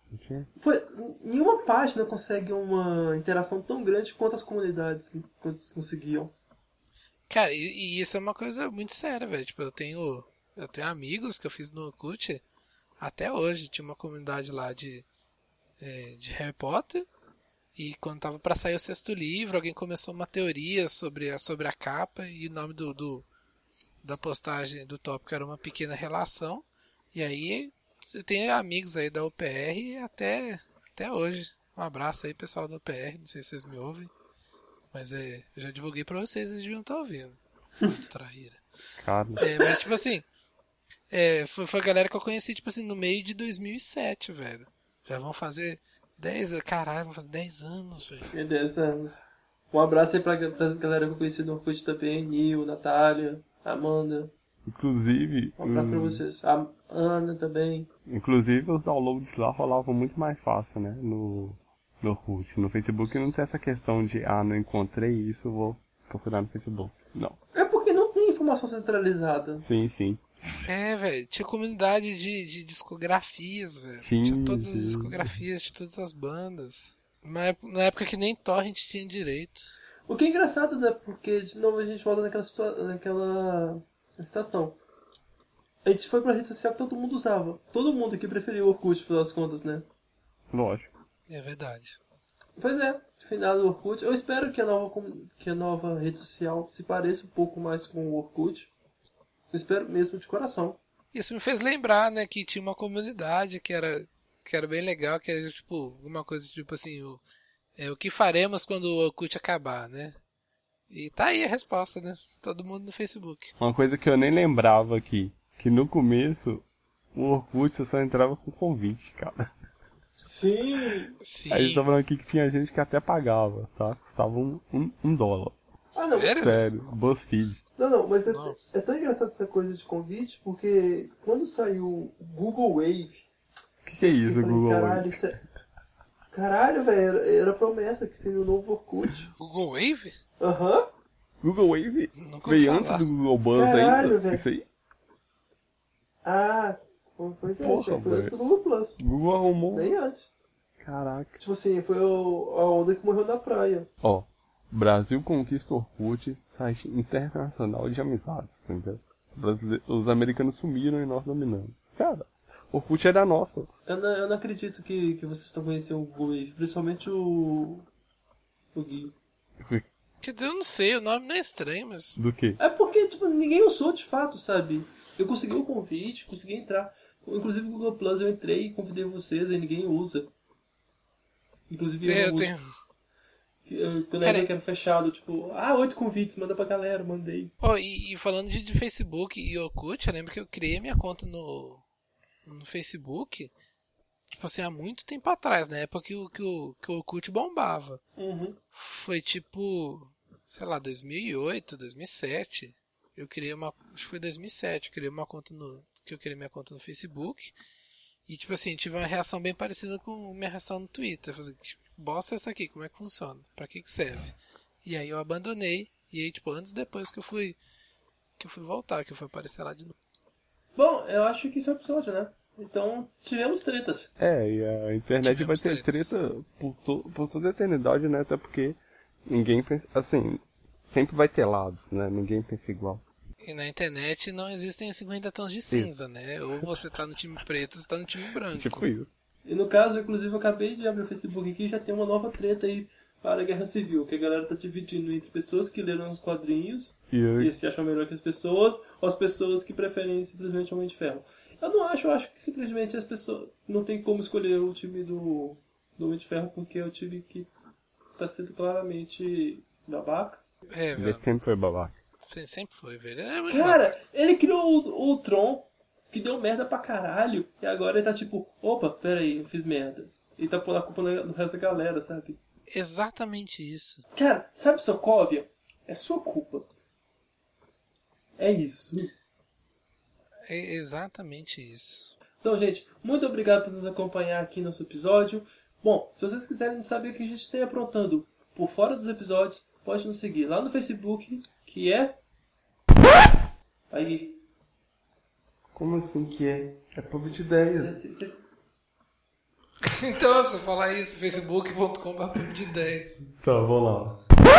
Nenhuma página consegue uma interação tão grande quanto as comunidades conseguiam.
Cara, e isso é uma coisa muito séria, velho. Tipo, eu tenho amigos que eu fiz no Orkut até hoje. Tinha uma comunidade lá de Harry Potter. E quando tava pra sair o 6º livro, alguém começou uma teoria sobre a capa. E o nome da postagem do tópico era Uma Pequena Relação. E aí eu tenho amigos aí da UPR até hoje. Um abraço aí, pessoal da UPR. Não sei se vocês me ouvem. Mas eu já divulguei pra vocês, vocês deviam estar ouvindo. Traíra.
Cara.
Mas tipo assim, foi a galera que eu conheci, tipo assim, no meio de 2007, velho. Já vão fazer 10 anos. Caralho, vão fazer 10 anos, velho.
10 anos. Um abraço aí pra galera que eu conheci no Orkut também. Nil, Natália, Amanda.
Inclusive...
Um abraço pra vocês. A Ana também.
Inclusive os downloads lá rolavam muito mais fácil, né? No Orkut. No Facebook não tem essa questão de, não encontrei isso, vou procurar no Facebook. Não.
É porque não tem informação centralizada.
Sim.
Velho, tinha comunidade de discografias, velho.
Sim,
tinha todas as discografias de todas as bandas. Na época que nem torrent tinha direito.
O que é engraçado, né? Porque, de novo, a gente volta naquela situação. A gente foi pra rede social que todo mundo usava. Todo mundo que preferiu o Orkut, no final das contas, né?
Lógico.
É verdade.
Pois é, final do Orkut. Eu espero que a nova rede social se pareça um pouco mais com o Orkut. Eu espero mesmo de coração.
Isso me fez lembrar, né, que tinha uma comunidade que era bem legal, que era tipo, uma coisa tipo assim, o que faremos quando o Orkut acabar, né? E tá aí a resposta, né? Todo mundo no Facebook.
Uma coisa que eu nem lembrava aqui, que no começo o Orkut você só entrava com convite, cara.
Sim!
Aí tá falando aqui que tinha gente que até pagava, tá? Custava um dólar.
Não.
Sério, BuzzFeed.
Não, mas é tão engraçado essa coisa de convite, porque quando saiu o Google Wave...
O que é isso,
eu falei,
Google
caralho,
Wave?
Caralho, velho, era promessa que seria o novo Orkut.
Google Wave?
Aham.
Google Wave
Nunca
veio
ouvi
antes
falar.
do Google Buzz
Caralho,
ainda?
velho.
Isso aí?
Foi
Porra,
antes
velho.
do Google Plus.
Google arrumou.
Bem antes.
Caraca.
Tipo assim, foi a onda que morreu na praia.
Ó, Brasil conquista Orkut, site internacional de amizades, entendeu? Os americanos sumiram e nós dominamos. Cara, Orkut era nosso.
Eu não acredito que vocês estão conhecendo o Google Wave, principalmente o Gui.
Quer dizer, eu não sei, o nome não é estranho, mas...
Do que?
É porque, tipo, ninguém usou de fato, sabe? Eu consegui o convite, consegui entrar. Inclusive o Google Plus eu entrei e convidei vocês, aí ninguém usa. Inclusive eu uso. Quando eu quero fechado, tipo, 8 convites, manda pra galera, mandei.
E falando de Facebook e Orkut, eu lembro que eu criei minha conta no Facebook, tipo assim, há muito tempo atrás, na época que o Orkut bombava.
Uhum.
Foi tipo, sei lá, 2008, 2007. Eu criei acho que foi 2007, eu criei minha conta no Facebook. E tipo assim, tive uma reação bem parecida com minha reação no Twitter. Eu falei, que bosta é essa aqui, como é que funciona? Pra que serve? E aí eu abandonei. E aí, tipo, anos depois que eu fui voltar, que eu fui aparecer lá de novo.
Bom, eu acho que esse é o episódio, né? Então, tivemos tretas.
E a internet vai ter treta por toda a eternidade, né? Até porque ninguém pensa, assim, sempre vai ter lados, né? Ninguém pensa igual.
E na internet não existem 50 tons de cinza, né? Ou você tá no time preto ou você tá no time branco.
Tipo isso.
E no caso, inclusive, eu acabei de abrir o Facebook aqui e já tem uma nova treta aí para a Guerra Civil, que a galera tá dividindo entre pessoas que leram os quadrinhos e se acham melhor que as pessoas, ou as pessoas que preferem simplesmente o Homem de Ferro. Eu não acho, eu acho que simplesmente as pessoas não tem como escolher o time do Homem de Ferro, porque é o time que tá sendo claramente babaca.
Ele sempre foi babaca.
Sim, sempre foi, velho.
Cara, ele criou o Tron, que deu merda pra caralho, e agora ele tá tipo, opa, peraí, eu fiz merda. E tá pondo a culpa no resto da galera, sabe?
Exatamente isso.
Cara, sabe Sokovia? É sua culpa. É isso.
É exatamente isso.
Então, gente, muito obrigado por nos acompanhar aqui no nosso episódio. Bom, se vocês quiserem saber o que a gente tem aprontando por fora dos episódios, pode nos seguir lá no Facebook, que é... Aí...
Como assim que é? É Pub de Ideias.
Então é pra você falar isso, facebook.com/pub10.
Tá, vamos lá.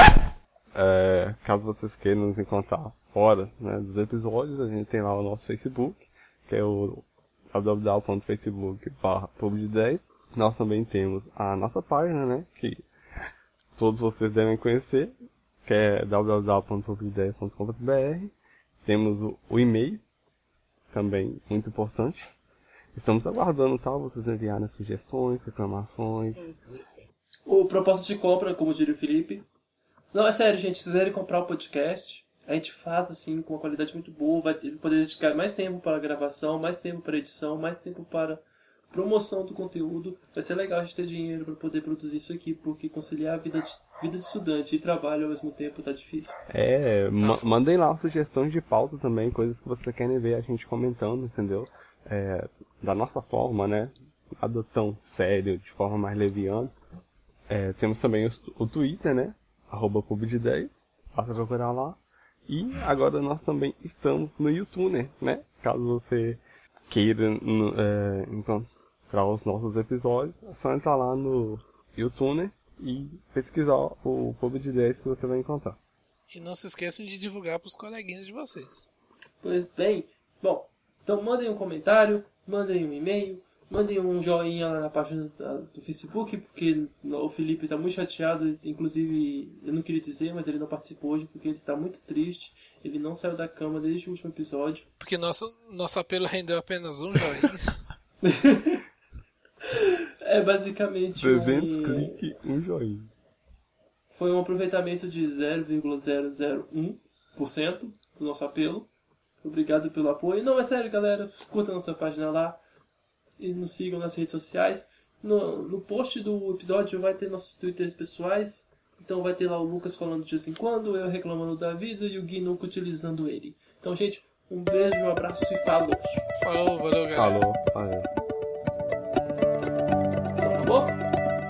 Caso vocês queiram nos encontrar fora, né, dos episódios, a gente tem lá o nosso Facebook, que é o www.facebook.com/pub10. Nós também temos a nossa página, né, que todos vocês devem conhecer, que é www.pub10.com.br. Temos o e-mail, também muito importante. Estamos aguardando, tá? Vocês enviarem sugestões, reclamações.
O propósito de compra, como diria o Felipe. Não, é sério, gente. Se quiserem comprar o podcast, a gente faz assim, com uma qualidade muito boa. Vai poder dedicar mais tempo para a gravação, mais tempo para a edição, mais tempo para promoção do conteúdo. Vai ser legal a gente ter dinheiro para poder produzir isso aqui, porque conciliar a vida de estudante e trabalho ao mesmo tempo tá difícil.
Mandem lá sugestões de pauta também, coisas que vocês querem ver a gente comentando, entendeu? Da nossa forma, né? Nada tão sério, de forma mais leviana. Temos também o Twitter, né? @pub10. Basta procurar lá. E agora nós também estamos no YouTube, né? Caso você queira encontrar os nossos episódios, é só entrar lá no YouTube e pesquisar o Pub de 10 que você vai encontrar.
E não se esqueçam de divulgar para os coleguinhas de vocês.
Pois bem, bom, então mandem um comentário, mandem um e-mail, mandem um joinha lá na página do Facebook, porque o Felipe está muito chateado, inclusive eu não queria dizer, mas ele não participou hoje porque ele está muito triste, ele não saiu da cama desde o último episódio.
Porque nosso apelo rendeu apenas um joinha.
É basicamente
300 cliques, um joinha.
Foi um aproveitamento de 0,001% do nosso apelo. Obrigado pelo apoio. Não, é sério, galera. Curta a nossa página lá. E nos sigam nas redes sociais. No post do episódio vai ter nossos twitters pessoais. Então vai ter lá o Lucas falando de vez em quando, eu reclamando da vida e o Gui nunca utilizando ele. Então, gente, um beijo, um abraço e falou.
Falou, valeu, galera.
Falou, valeu.